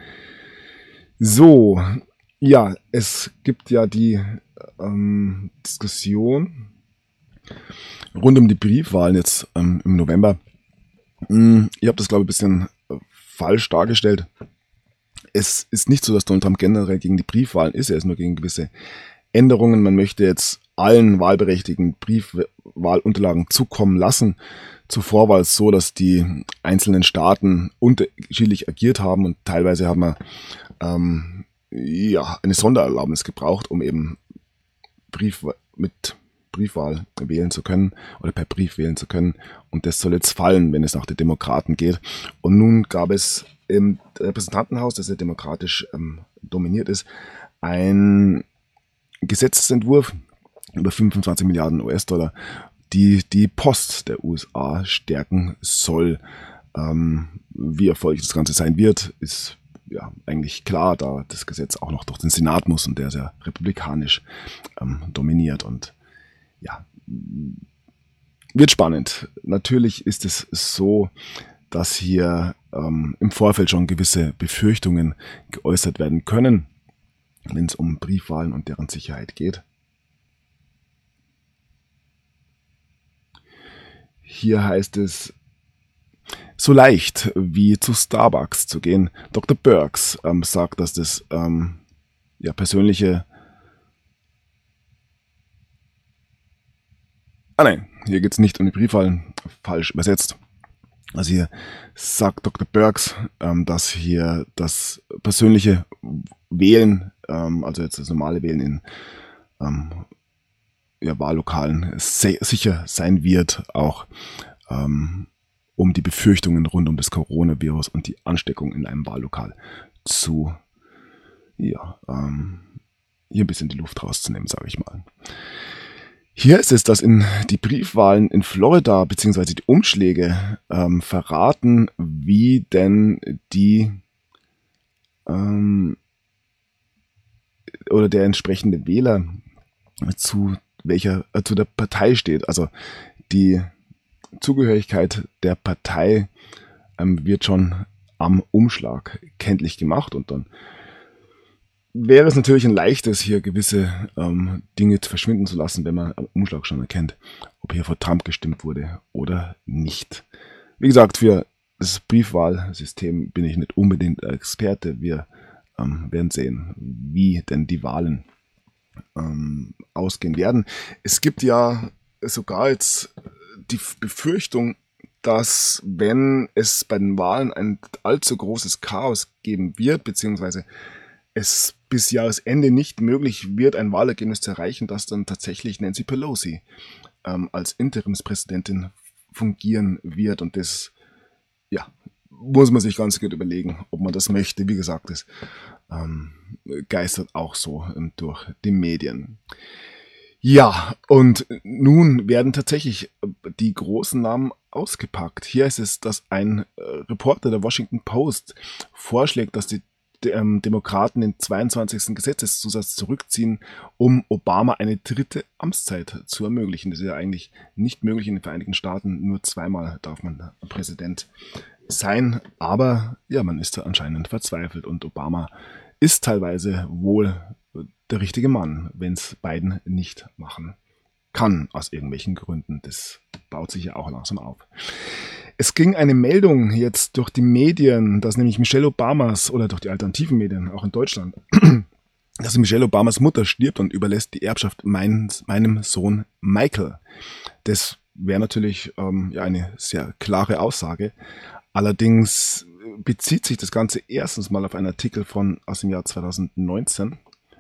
So, ja, es gibt ja die Diskussion rund um die Briefwahlen jetzt im November. Ihr habt das, glaube ich, ein bisschen falsch dargestellt. Es ist nicht so, dass Donald Trump generell gegen die Briefwahlen ist. Er ist nur gegen gewisse Änderungen. Man möchte jetzt allen Wahlberechtigten Briefwahlunterlagen zukommen lassen. Zuvor war es so, dass die einzelnen Staaten unterschiedlich agiert haben und teilweise haben wir eine Sondererlaubnis gebraucht, um eben mit Briefwahl wählen zu können oder per Brief wählen zu können. Und das soll jetzt fallen, wenn es nach den Demokraten geht. Und nun gab es im Repräsentantenhaus, das ja demokratisch dominiert ist, ein Gesetzesentwurf über 25 Milliarden US-Dollar, die die Post der USA stärken soll. Wie erfolgreich das Ganze sein wird, ist ja eigentlich klar, da das Gesetz auch noch durch den Senat muss und der ist ja republikanisch dominiert und ja, wird spannend. Natürlich ist es so, dass hier im Vorfeld schon gewisse Befürchtungen geäußert werden können, wenn es um Briefwahlen und deren Sicherheit geht. Hier heißt es, so leicht wie zu Starbucks zu gehen. Dr. Birx sagt, dass das persönliche... Nein, hier geht es nicht um die Briefwahlen, falsch übersetzt. Also hier sagt Dr. Birx, dass hier das persönliche Wählen, also jetzt das normale Wählen in Wahllokalen sicher sein wird, auch um die Befürchtungen rund um das Coronavirus und die Ansteckung in einem Wahllokal zu hier ein bisschen die Luft rauszunehmen, sage ich mal. Hier ist es, dass die Briefwahlen in Florida bzw. die Umschläge verraten, wie denn die oder der entsprechende Wähler zu der Partei steht. Also die Zugehörigkeit der Partei wird schon am Umschlag kenntlich gemacht und dann wäre es natürlich ein leichtes, hier gewisse Dinge verschwinden zu lassen, wenn man am Umschlag schon erkennt, ob hier für Trump gestimmt wurde oder nicht. Wie gesagt, für das Briefwahlsystem bin ich nicht unbedingt Experte. Wir werden sehen, wie denn die Wahlen ausgehen werden. Es gibt ja sogar jetzt die Befürchtung, dass wenn es bei den Wahlen ein allzu großes Chaos geben wird, beziehungsweise es bis Jahresende nicht möglich wird, ein Wahlergebnis zu erreichen, dass dann tatsächlich Nancy Pelosi als Interimspräsidentin fungieren wird. Und das muss man sich ganz gut überlegen, ob man das möchte. Wie gesagt, das geistert auch so durch die Medien. Ja, und nun werden tatsächlich die großen Namen ausgepackt. Hier ist es, dass ein Reporter der Washington Post vorschlägt, dass die Demokraten den 22. Gesetzeszusatz zurückziehen, um Obama eine dritte Amtszeit zu ermöglichen. Das ist ja eigentlich nicht möglich in den Vereinigten Staaten. Nur zweimal darf man Präsident sein. Aber ja, man ist da anscheinend verzweifelt und Obama ist teilweise wohl der richtige Mann, wenn es Biden nicht machen kann, aus irgendwelchen Gründen. Das baut sich ja auch langsam auf. Es ging eine Meldung jetzt durch die Medien, dass nämlich Michelle Obamas, oder durch die alternativen Medien, auch in Deutschland, dass Michelle Obamas Mutter stirbt und überlässt die Erbschaft meinem Sohn Michael. Das wäre natürlich eine sehr klare Aussage. Allerdings bezieht sich das Ganze erstens mal auf einen Artikel aus dem Jahr 2019.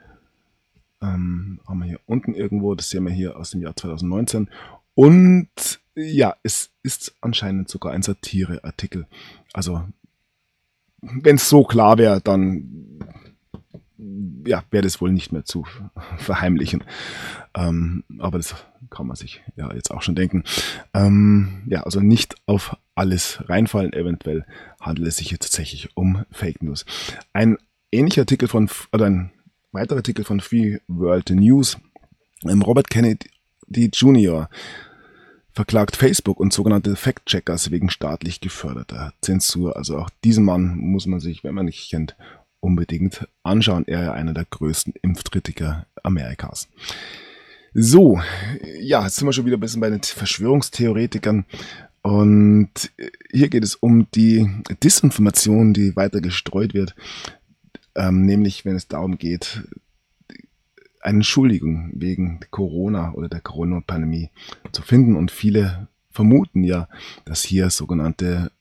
Haben wir hier unten irgendwo, das sehen wir hier aus dem Jahr 2019. Und ja, es ist anscheinend sogar ein Satireartikel. Also, wenn es so klar wäre, dann werde es wohl nicht mehr zu verheimlichen. Aber das kann man sich ja jetzt auch schon denken. Also nicht auf alles reinfallen. Eventuell handelt es sich hier tatsächlich um Fake News. Ein weiterer Artikel von Free World News. Robert Kennedy Jr. verklagt Facebook und sogenannte Fact-Checkers wegen staatlich geförderter Zensur. Also auch diesen Mann muss man sich, wenn man nicht kennt, unbedingt anschauen. Er ist ja einer der größten Impfkritiker Amerikas. So, jetzt sind wir schon wieder ein bisschen bei den Verschwörungstheoretikern. Und hier geht es um die Disinformation, die weiter gestreut wird. Nämlich, wenn es darum geht, eine Entschuldigung wegen Corona oder der Corona-Pandemie zu finden. Und viele vermuten ja, dass hier sogenannte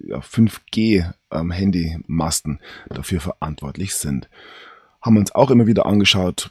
5G-Handymasten dafür verantwortlich sind. Haben wir uns auch immer wieder angeschaut.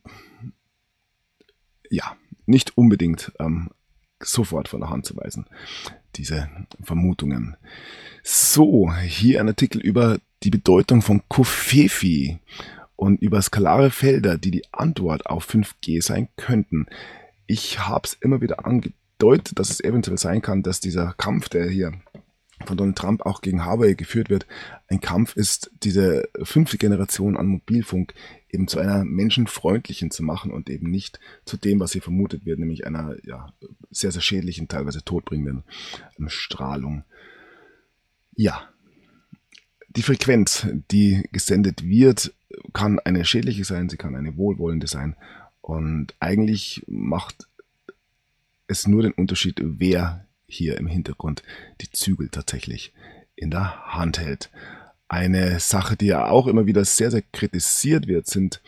Ja, nicht unbedingt sofort von der Hand zu weisen, diese Vermutungen. So, hier ein Artikel über die Bedeutung von Covfefe und über skalare Felder, die die Antwort auf 5G sein könnten. Ich habe es immer wieder angedeutet, dass es eventuell sein kann, dass dieser Kampf, der hier von Donald Trump auch gegen Huawei geführt wird, ein Kampf ist, diese 5. Generation an Mobilfunk eben zu einer menschenfreundlichen zu machen und eben nicht zu dem, was hier vermutet wird, nämlich einer sehr, sehr schädlichen, teilweise todbringenden Strahlung. Ja, die Frequenz, die gesendet wird, kann eine schädliche sein, sie kann eine wohlwollende sein. Und eigentlich macht es nur den Unterschied, wer hier im Hintergrund die Zügel tatsächlich in der Hand hält. Eine Sache, die ja auch immer wieder sehr, sehr kritisiert wird, sind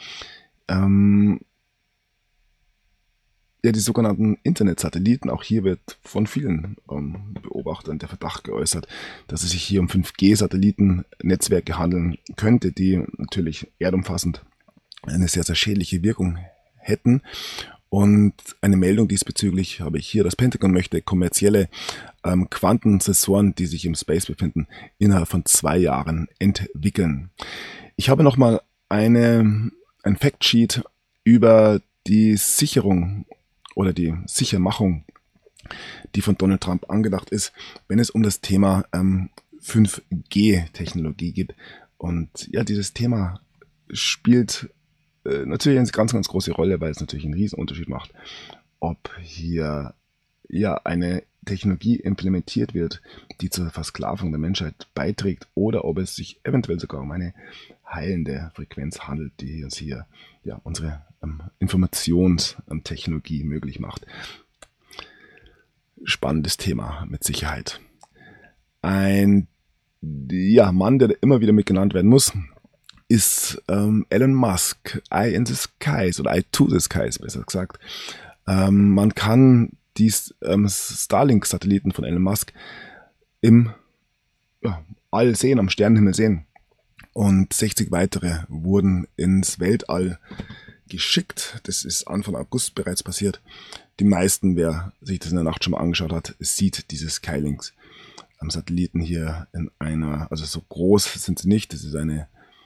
die sogenannten Internetsatelliten. Auch hier wird von vielen Beobachtern der Verdacht geäußert, dass es sich hier um 5G-Satellitennetzwerke handeln könnte, die natürlich erdumfassend eine sehr, sehr schädliche Wirkung hätten. Und eine Meldung diesbezüglich habe ich hier. Das Pentagon möchte kommerzielle Quantensensoren, die sich im Space befinden, innerhalb von 2 Jahren entwickeln. Ich habe nochmal ein Factsheet über die Sicherung oder die Sichermachung, die von Donald Trump angedacht ist, wenn es um das Thema 5G-Technologie geht. Und ja, dieses Thema spielt natürlich eine ganz, ganz große Rolle, weil es natürlich einen riesen Unterschied macht, ob hier eine Technologie implementiert wird, die zur Versklavung der Menschheit beiträgt, oder ob es sich eventuell sogar um eine heilende Frequenz handelt, die uns hier unsere Informationstechnologie möglich macht. Spannendes Thema mit Sicherheit. Ein Mann, der immer wieder mit genannt werden muss, ist Elon Musk, Eye in the Skies oder Eye to the Skies, besser gesagt. Man kann die Starlink-Satelliten von Elon Musk im All sehen, am Sternenhimmel sehen. Und 60 weitere wurden ins Weltall geschickt. Das ist Anfang August bereits passiert. Die meisten, wer sich das in der Nacht schon mal angeschaut hat, sieht diese Skylinks am Satelliten hier in einer, also so groß sind sie nicht, das ist eine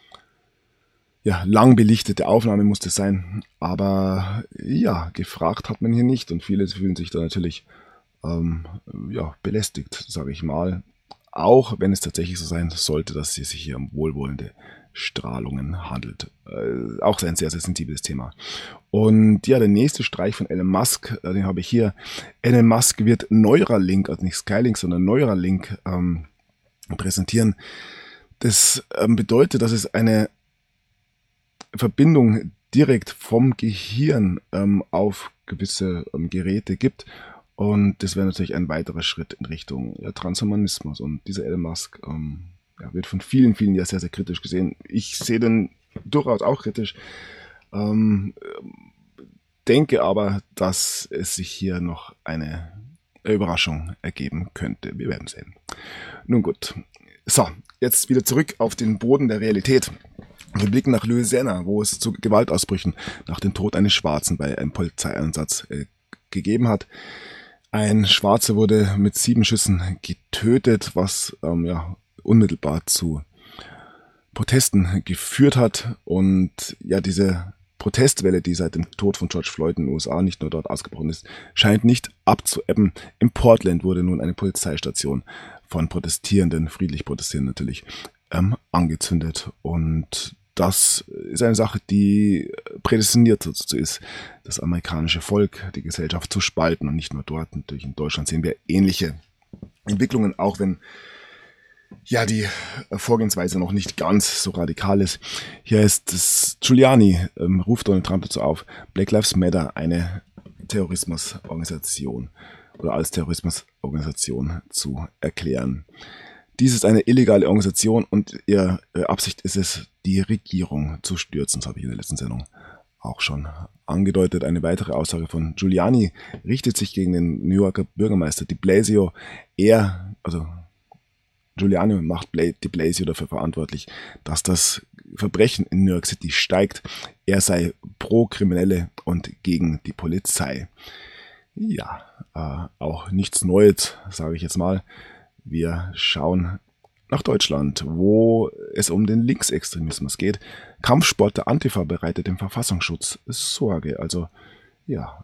lang belichtete Aufnahme muss das sein, aber gefragt hat man hier nicht und viele fühlen sich da natürlich belästigt, sage ich mal, auch wenn es tatsächlich so sein sollte, dass es sich hier um wohlwollende Strahlungen handelt. Auch ein sehr, sehr sensibles Thema. Und der nächste Streich von Elon Musk, den habe ich hier. Elon Musk wird Neuralink, also nicht Skylink, sondern Neuralink präsentieren. Das bedeutet, dass es eine Verbindung direkt vom Gehirn auf gewisse Geräte gibt. Und das wäre natürlich ein weiterer Schritt in Richtung Transhumanismus. Und dieser Elon Musk wird von vielen, vielen sehr, sehr kritisch gesehen. Ich sehe den durchaus auch kritisch. Denke aber, dass es sich hier noch eine Überraschung ergeben könnte. Wir werden sehen. Nun gut. So, jetzt wieder zurück auf den Boden der Realität. Wir blicken nach Louisiana, wo es zu Gewaltausbrüchen nach dem Tod eines Schwarzen bei einem Polizeieinsatz gegeben hat. Ein Schwarzer wurde mit 7 Schüssen getötet, was unmittelbar zu Protesten geführt hat. Und ja, diese Protestwelle, die seit dem Tod von George Floyd in den USA nicht nur dort ausgebrochen ist, scheint nicht abzuebben. In Portland wurde nun eine Polizeistation von Protestierenden, friedlich Protestierenden natürlich, angezündet. Und das ist eine Sache, die prädestiniert dazu ist, das amerikanische Volk, die Gesellschaft zu spalten und nicht nur dort. Natürlich in Deutschland sehen wir ähnliche Entwicklungen, auch wenn ja die Vorgehensweise noch nicht ganz so radikal ist. Hier ist es Giuliani, ruft Donald Trump dazu auf, Black Lives Matter eine Terrorismusorganisation oder als Terrorismusorganisation zu erklären. Dies ist eine illegale Organisation und ihre Absicht ist es, die Regierung zu stürzen. Das habe ich in der letzten Sendung auch schon angedeutet. Eine weitere Aussage von Giuliani richtet sich gegen den New Yorker Bürgermeister de Blasio. Giuliani macht de Blasio dafür verantwortlich, dass das Verbrechen in New York City steigt. Er sei pro Kriminelle und gegen die Polizei. Ja, auch nichts Neues, sage ich jetzt mal. Wir schauen nach Deutschland, wo es um den Linksextremismus geht. Kampfsport der Antifa bereitet dem Verfassungsschutz Sorge. Also ja,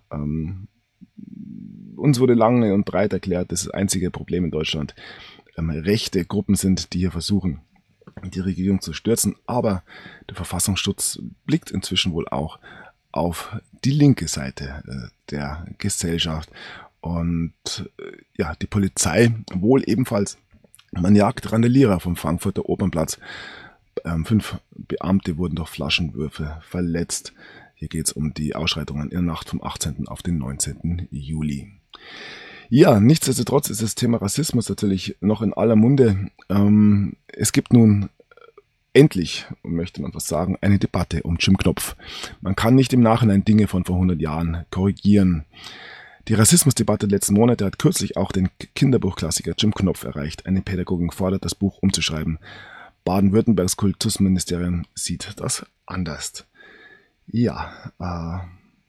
uns wurde lange und breit erklärt, das einzige Problem in Deutschland rechte Gruppen sind, die hier versuchen, die Regierung zu stürzen. Aber der Verfassungsschutz blickt inzwischen wohl auch auf die linke Seite der Gesellschaft. Und ja, die Polizei wohl ebenfalls. Man jagt Randalierer vom Frankfurter Opernplatz. 5 Beamte wurden durch Flaschenwürfe verletzt. Hier geht es um die Ausschreitungen in der Nacht vom 18. auf den 19. Juli. Ja, nichtsdestotrotz ist das Thema Rassismus natürlich noch in aller Munde. Es gibt nun endlich, möchte man fast sagen, eine Debatte um Jim Knopf. Man kann nicht im Nachhinein Dinge von vor 100 Jahren korrigieren. Die Rassismusdebatte der letzten Monate hat kürzlich auch den Kinderbuchklassiker Jim Knopf erreicht. Eine Pädagogin fordert, das Buch umzuschreiben. Baden-Württembergs Kultusministerium sieht das anders. Ja,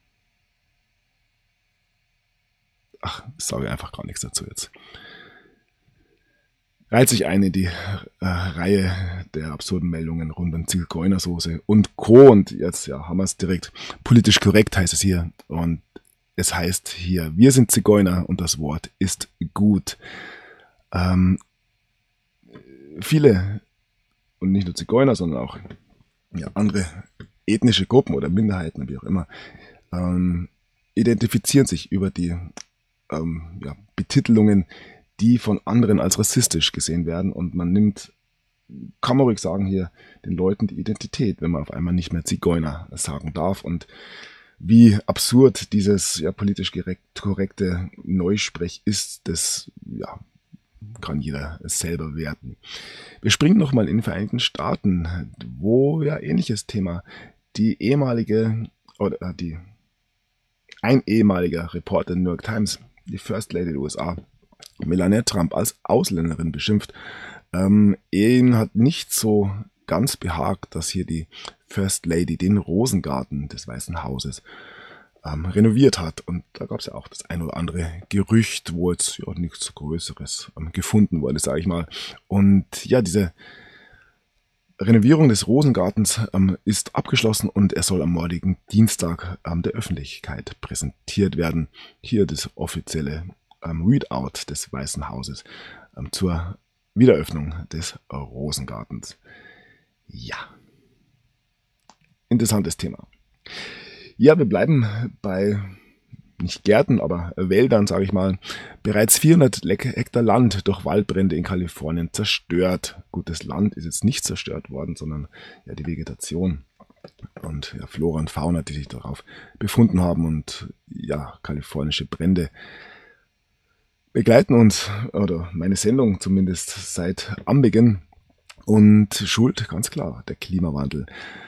ich sage einfach gar nichts dazu jetzt. Reiht sich ein in die Reihe der absurden Meldungen rund um Zigeunersoße und Co. Und jetzt haben wir es direkt. Politisch korrekt heißt es hier. Und es heißt hier, wir sind Zigeuner und das Wort ist gut. Viele, und nicht nur Zigeuner, sondern auch andere ethnische Gruppen oder Minderheiten, wie auch immer, identifizieren sich über die Betitelungen, die von anderen als rassistisch gesehen werden. Und man nimmt, kann man ruhig sagen, hier den Leuten die Identität, wenn man auf einmal nicht mehr Zigeuner sagen darf. Und wie absurd dieses politisch korrekte Neusprech ist, das kann jeder selber werten. Wir springen nochmal in den Vereinigten Staaten, wo ähnliches Thema. Ein ehemaliger Reporter der New York Times, die First Lady der USA, Melania Trump, als Ausländerin beschimpft. Ihnen hat nicht so ganz behagt, dass hier die First Lady den Rosengarten des Weißen Hauses renoviert hat. Und da gab es ja auch das ein oder andere Gerücht, wo jetzt nichts Größeres gefunden wurde, sage ich mal. Und diese Renovierung des Rosengartens ist abgeschlossen und er soll am morgigen Dienstag der Öffentlichkeit präsentiert werden. Hier das offizielle Readout des Weißen Hauses zur Wiedereröffnung des Rosengartens. Ja, interessantes Thema. Ja, wir bleiben bei, nicht Gärten, aber Wäldern, sage ich mal. Bereits 400 Hektar Land durch Waldbrände in Kalifornien zerstört. Gut, das Land ist jetzt nicht zerstört worden, sondern die Vegetation und Flora und Fauna, die sich darauf befunden haben. Und kalifornische Brände begleiten uns, oder meine Sendung zumindest, seit Anbeginn. Und Schuld, ganz klar, der Klimawandel.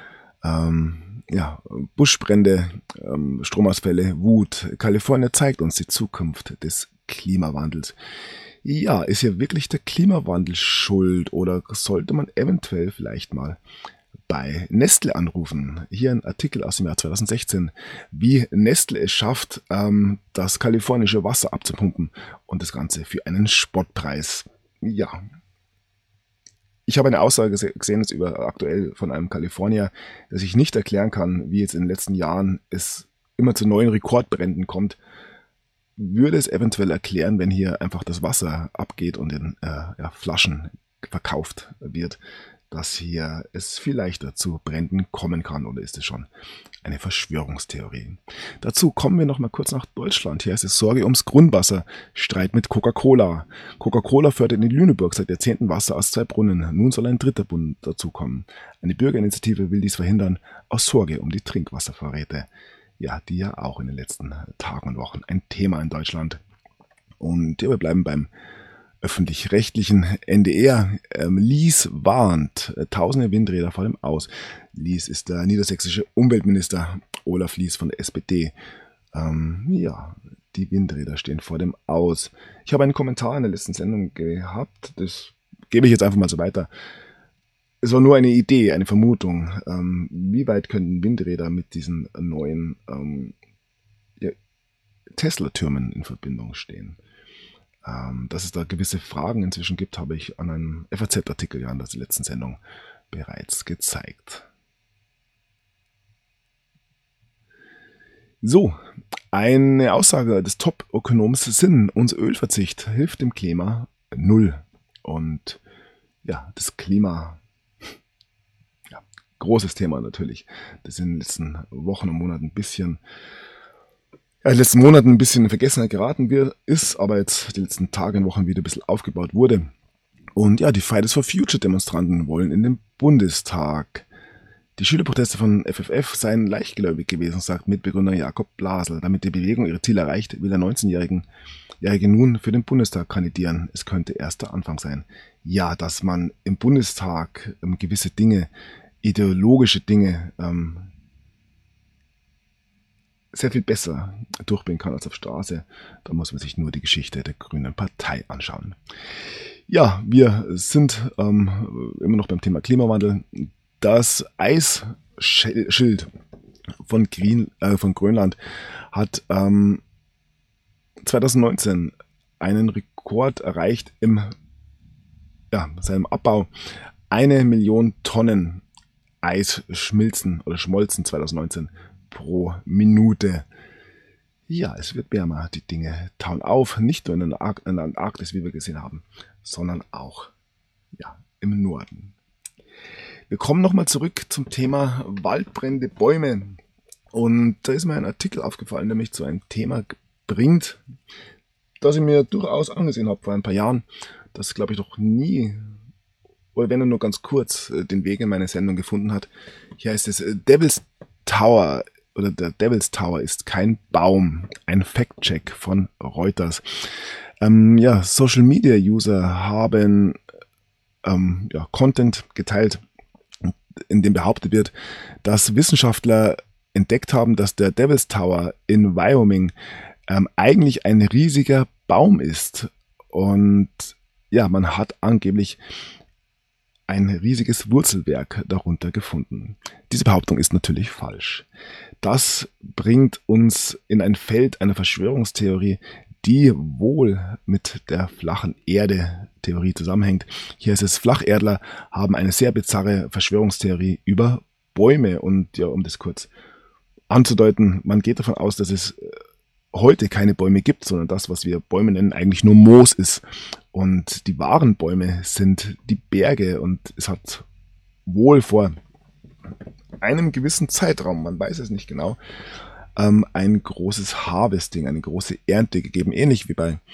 Buschbrände, Stromausfälle, Wut. Kalifornien zeigt uns die Zukunft des Klimawandels. Ja, ist hier wirklich der Klimawandel schuld oder sollte man eventuell vielleicht mal bei Nestle anrufen? Hier ein Artikel aus dem Jahr 2016, wie Nestle es schafft, das kalifornische Wasser abzupumpen und das Ganze für einen Spottpreis. Ja, Ich habe eine Aussage gesehen jetzt aktuell von einem Kalifornier, der sich nicht erklären kann, wie jetzt in den letzten Jahren es immer zu neuen Rekordbränden kommt. Würde es eventuell erklären, wenn hier einfach das Wasser abgeht und in Flaschen verkauft wird, dass hier es viel leichter zu Bränden kommen kann, oder ist es schon eine Verschwörungstheorie? Dazu kommen wir noch mal kurz nach Deutschland. Hier ist es Sorge ums Grundwasser, Streit mit Coca-Cola. Coca-Cola fördert in Lüneburg seit Jahrzehnten Wasser aus 2 Brunnen. Nun soll ein 3. Brunnen dazukommen. Eine Bürgerinitiative will dies verhindern, aus Sorge um die Trinkwasservorräte. Ja, die ja auch in den letzten Tagen und Wochen ein Thema in Deutschland. Und ja, wir bleiben beim öffentlich-rechtlichen NDR. Lies warnt, tausende Windräder vor dem Aus. Lies ist der niedersächsische Umweltminister Olaf Lies von der SPD. Die Windräder stehen vor dem Aus. Ich habe einen Kommentar in der letzten Sendung gehabt, das gebe ich jetzt einfach mal so weiter. Es war nur eine Idee, eine Vermutung. Wie weit könnten Windräder mit diesen neuen Tesla-Türmen in Verbindung stehen? Dass es da gewisse Fragen inzwischen gibt, habe ich an einem FAZ-Artikel in der letzten Sendung bereits gezeigt. So, eine Aussage des Top-Ökonoms Sinn, unser Ölverzicht hilft dem Klima null. Und ja, das Klima, ja, großes Thema natürlich, das in den letzten Wochen und Monaten in den letzten Monaten ein bisschen in Vergessenheit geraten ist, aber jetzt die letzten Tage und Wochen wieder ein bisschen aufgebaut wurde. Und ja, die Fridays for Future Demonstranten wollen in den Bundestag. Die Schülerproteste von FFF seien leichtgläubig gewesen, sagt Mitbegründer Jakob Blasel. Damit die Bewegung ihre Ziele erreicht, will der 19-Jährige nun für den Bundestag kandidieren. Es könnte erst der Anfang sein. Ja, dass man im Bundestag gewisse Dinge, ideologische Dinge, sehr viel besser durchbringen kann als auf Straße. Da muss man sich nur die Geschichte der Grünen Partei anschauen. Ja, wir sind immer noch beim Thema Klimawandel. Das Eisschild von Grönland hat 2019 einen Rekord erreicht in seinem Abbau. 1 Million Tonnen Eis schmolzen 2019 pro Minute. Ja, es wird wärmer. Die Dinge tauen auf, nicht nur in der Antarktis, wie wir gesehen haben, sondern auch im Norden. Wir kommen nochmal zurück zum Thema Waldbrände, Bäume. Und da ist mir ein Artikel aufgefallen, der mich zu einem Thema bringt, das ich mir durchaus angesehen habe vor ein paar Jahren, das glaube ich noch nie, oder wenn nur ganz kurz, den Weg in meine Sendung gefunden hat. Hier heißt es Devil's Tower. Oder der Devil's Tower ist kein Baum. Ein Fact-Check von Reuters. Social Media User haben Content geteilt, in dem behauptet wird, dass Wissenschaftler entdeckt haben, dass der Devil's Tower in Wyoming eigentlich ein riesiger Baum ist. Und ja, man hat angeblich ein riesiges Wurzelwerk darunter gefunden. Diese Behauptung ist natürlich falsch. Das bringt uns in ein Feld einer Verschwörungstheorie, die wohl mit der flachen Erde-Theorie zusammenhängt. Hier ist es, Flacherdler haben eine sehr bizarre Verschwörungstheorie über Bäume. Und ja, um das kurz anzudeuten, man geht davon aus, dass es heute keine Bäume gibt, sondern das, was wir Bäume nennen, eigentlich nur Moos ist. Und die wahren Bäume sind die Berge. Und es hat wohl vor einem gewissen Zeitraum, man weiß es nicht genau, ein großes Harvesting, eine große Ernte gegeben, ähnlich wie bei,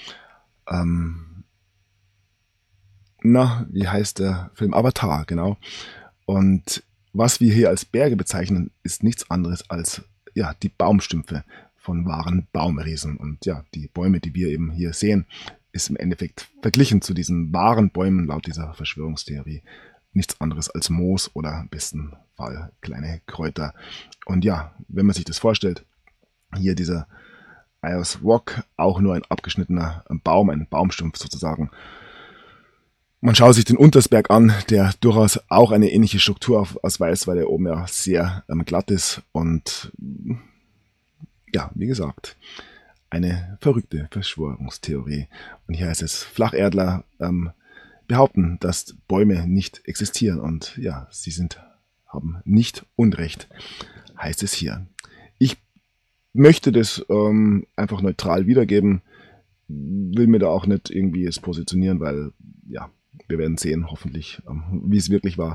wie heißt der Film? Avatar, genau. Und was wir hier als Berge bezeichnen, ist nichts anderes als die Baumstümpfe von wahren Baumriesen. Und ja, die Bäume, die wir eben hier sehen, ist im Endeffekt verglichen zu diesen wahren Bäumen laut dieser Verschwörungstheorie nichts anderes als Moos oder im besten Fall kleine Kräuter. Und ja, wenn man sich das vorstellt, hier dieser Ayers Rock, auch nur ein abgeschnittener Baum, ein Baumstumpf sozusagen. Man schaut sich den Untersberg an, der durchaus auch eine ähnliche Struktur ausweist, weil er oben ja sehr glatt ist. Und ja, wie gesagt, eine verrückte Verschwörungstheorie. Und hier heißt es, Flacherdler behaupten, dass Bäume nicht existieren. Und ja, sie haben nicht Unrecht, heißt es hier. Ich möchte das einfach neutral wiedergeben, will mir da auch nicht irgendwie es positionieren, weil ja, wir werden sehen, hoffentlich, wie es wirklich war.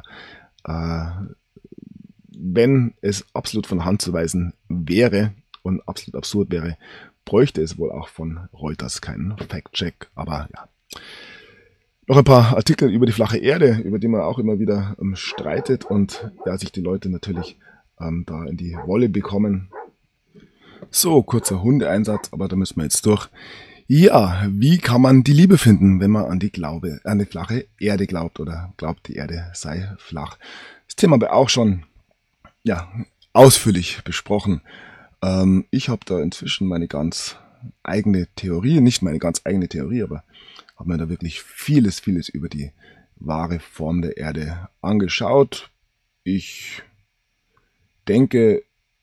Wenn es absolut von der Hand zu weisen wäre und absolut absurd wäre, bräuchte es wohl auch von Reuters keinen Fact-Check. Aber ja, noch ein paar Artikel über die flache Erde, über die man auch immer wieder streitet und ja, sich die Leute natürlich da in die Wolle bekommen. So, kurzer Hundeeinsatz, aber da müssen wir jetzt durch. Ja, wie kann man die Liebe finden, wenn man an die flache Erde glaubt oder glaubt, die Erde sei flach? Das Thema haben wir auch schon ausführlich besprochen. Ich habe da inzwischen meine ganz eigene Theorie, nicht meine ganz eigene Theorie, aber habe mir da wirklich vieles über die wahre Form der Erde angeschaut. Ich denke,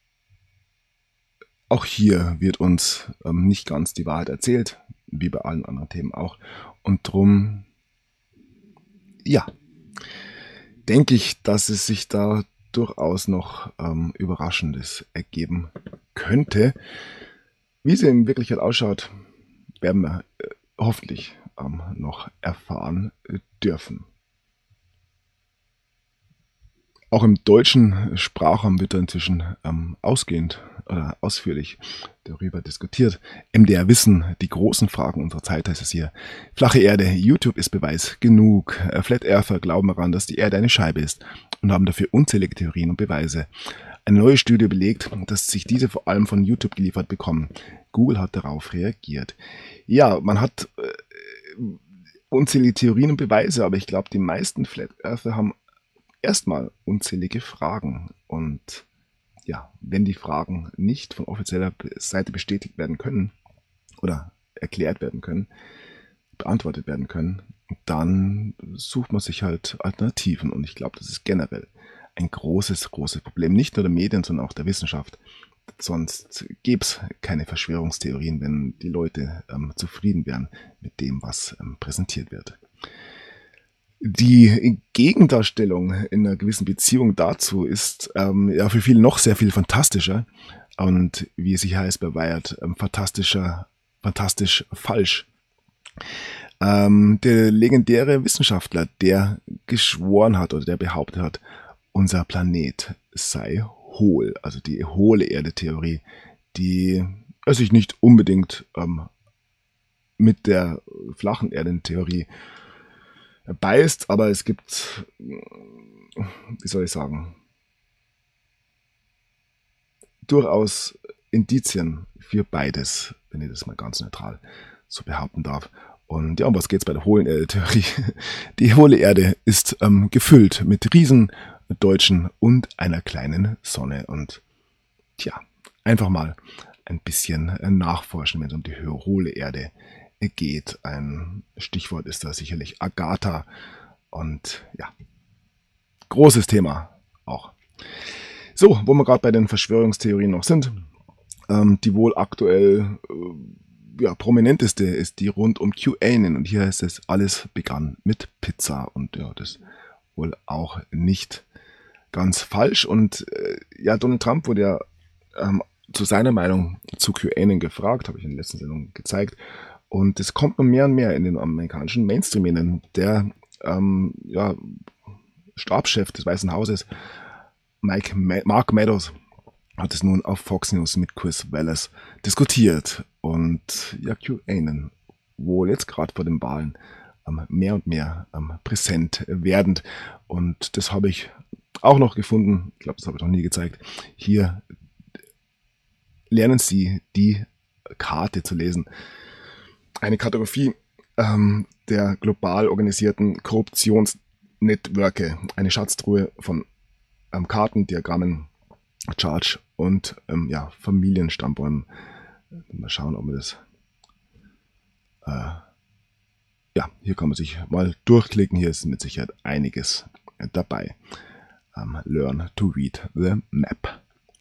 auch hier wird uns nicht ganz die Wahrheit erzählt, wie bei allen anderen Themen auch. Und drum, ja, denke ich, dass es sich da durchaus noch Überraschendes ergeben könnte. Wie es in Wirklichkeit ausschaut, werden wir hoffentlich noch erfahren dürfen. Auch im deutschen Sprachraum wird da inzwischen ausgehend oder ausführlich darüber diskutiert. MDR Wissen, die großen Fragen unserer Zeit, heißt es hier. Flache Erde, YouTube ist Beweis genug. Flat Earther glauben daran, dass die Erde eine Scheibe ist und haben dafür unzählige Theorien und Beweise. Eine neue Studie belegt, dass sich diese vor allem von YouTube geliefert bekommen. Google hat darauf reagiert. Ja, man hat unzählige Theorien und Beweise, aber ich glaube, die meisten Flat Earther haben erstmal unzählige Fragen. Und ja, wenn die Fragen nicht von offizieller Seite bestätigt werden können oder erklärt werden können, beantwortet werden können, dann sucht man sich halt Alternativen. Und ich glaube, das ist generell ein großes Problem, nicht nur der Medien, sondern auch der Wissenschaft. Sonst gäbe es keine Verschwörungstheorien, wenn die Leute zufrieden wären mit dem, was präsentiert wird. Die Gegendarstellung in einer gewissen Beziehung dazu ist für viele noch sehr viel fantastischer und wie es sich heißt bei Wired, fantastisch falsch. Der legendäre Wissenschaftler, der geschworen hat oder der behauptet hat, unser Planet sei hohl, also die hohle Erde-Theorie, die sich nicht unbedingt mit der flachen Erdentheorie beißt, aber es gibt, wie soll ich sagen, durchaus Indizien für beides, wenn ich das mal ganz neutral so behaupten darf. Und ja, um was geht's bei der hohlen Erde-Theorie? Die hohle Erde ist gefüllt mit Riesen, Deutschen und einer kleinen Sonne. Und tja, einfach mal ein bisschen nachforschen, wenn es um die hohle Erde geht. Ein Stichwort ist da sicherlich Agatha. Und ja, großes Thema auch. So, wo wir gerade bei den Verschwörungstheorien noch sind, die wohl aktuell prominenteste ist die rund um QAnon. Und hier heißt es, alles begann mit Pizza. Und ja, das wohl auch nicht ganz falsch. Und Donald Trump wurde ja zu seiner Meinung zu QAnon gefragt, habe ich in der letzten Sendung gezeigt. Und es kommt noch mehr und mehr in den amerikanischen Mainstream-Medien. Der Stabschef des Weißen Hauses, Mark Meadows, hat es nun auf Fox News mit Chris Wallace diskutiert. Und ja, QAnon, wohl jetzt gerade vor den Wahlen mehr und mehr präsent werdend. Und das habe ich auch noch gefunden, ich glaube, das habe ich noch nie gezeigt. Hier lernen Sie die Karte zu lesen. Eine Kartografie der global organisierten Korruptionsnetzwerke. Eine Schatztruhe von Karten, Diagrammen, Charts und Familienstammbäumen. Mal schauen, ob wir das... hier kann man sich mal durchklicken. Hier ist mit Sicherheit einiges dabei. Learn to read the map.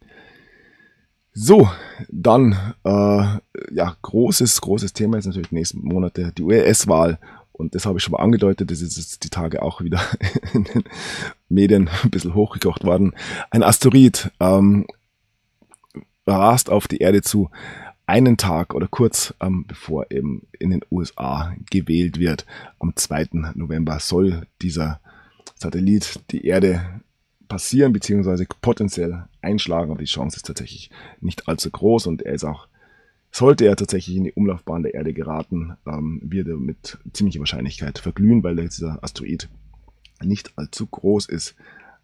So, dann großes Thema ist natürlich die nächsten Monate die US-Wahl Und das habe ich schon mal angedeutet, das ist jetzt die Tage auch wieder in den Medien ein bisschen hochgekocht worden. Ein Asteroid rast auf die Erde zu, einen Tag oder kurz bevor eben in den USA gewählt wird. Am 2. November soll dieser Satellit die Erde passieren, beziehungsweise potenziell einschlagen, aber die Chance ist tatsächlich nicht allzu groß und er ist auch, sollte er tatsächlich in die Umlaufbahn der Erde geraten, wird er mit ziemlicher Wahrscheinlichkeit verglühen, weil dieser Asteroid nicht allzu groß ist.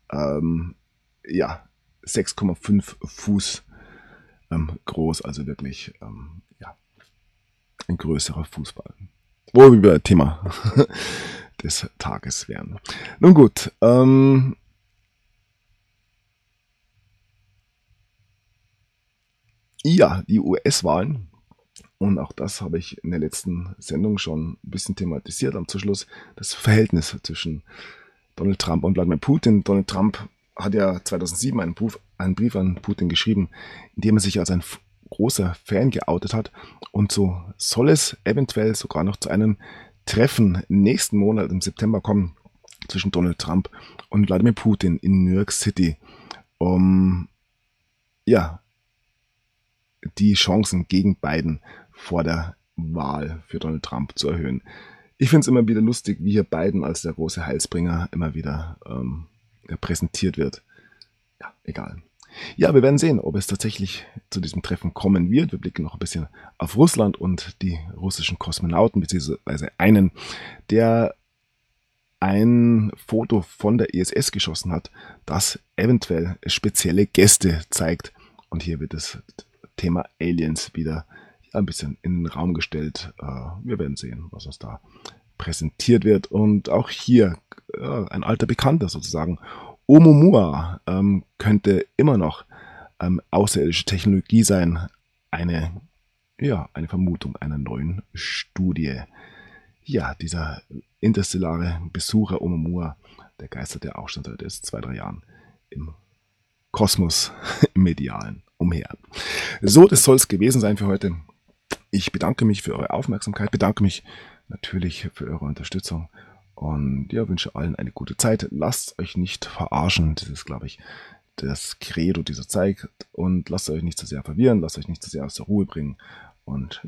6,5 Fuß groß, also wirklich ein größerer Fußball. Wo wir über Thema des Tages wären. Nun gut, die US-Wahlen, und auch das habe ich in der letzten Sendung schon ein bisschen thematisiert, am Schluss das Verhältnis zwischen Donald Trump und Wladimir Putin. Donald Trump hat ja 2007 einen Brief an Putin geschrieben, in dem er sich als ein großer Fan geoutet hat, und so soll es eventuell sogar noch zu einem Treffen nächsten Monat im September kommen zwischen Donald Trump und Wladimir Putin in New York City, um die Chancen gegen Biden vor der Wahl für Donald Trump zu erhöhen. Ich finde es immer wieder lustig, wie hier Biden als der große Heilsbringer immer wieder präsentiert wird. Ja, egal. Ja, wir werden sehen, ob es tatsächlich zu diesem Treffen kommen wird. Wir blicken noch ein bisschen auf Russland und die russischen Kosmonauten, beziehungsweise einen, der ein Foto von der ISS geschossen hat, das eventuell spezielle Gäste zeigt. Und hier wird das Thema Aliens wieder ein bisschen in den Raum gestellt. Wir werden sehen, was uns da präsentiert wird. Und auch hier ein alter Bekannter sozusagen. Oumuamua könnte immer noch außerirdische Technologie sein. Eine Vermutung einer neuen Studie. Ja, dieser interstellare Besucher Oumuamua, der geistert ja auch schon seit 2-3 Jahren im Kosmos, im Medialen umher. So, das soll es gewesen sein für heute. Ich bedanke mich für eure Aufmerksamkeit, bedanke mich natürlich für eure Unterstützung und wünsche allen eine gute Zeit. Lasst euch nicht verarschen, das ist, glaube ich, das Credo dieser Zeit, und lasst euch nicht zu sehr verwirren, lasst euch nicht zu sehr aus der Ruhe bringen und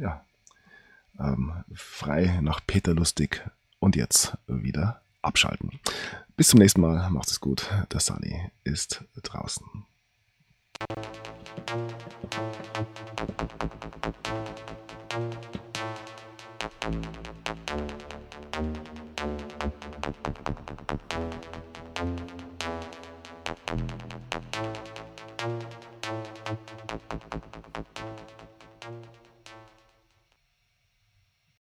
frei nach Peter Lustig und jetzt wieder abschalten. Bis zum nächsten Mal, macht es gut, der Sunny ist draußen.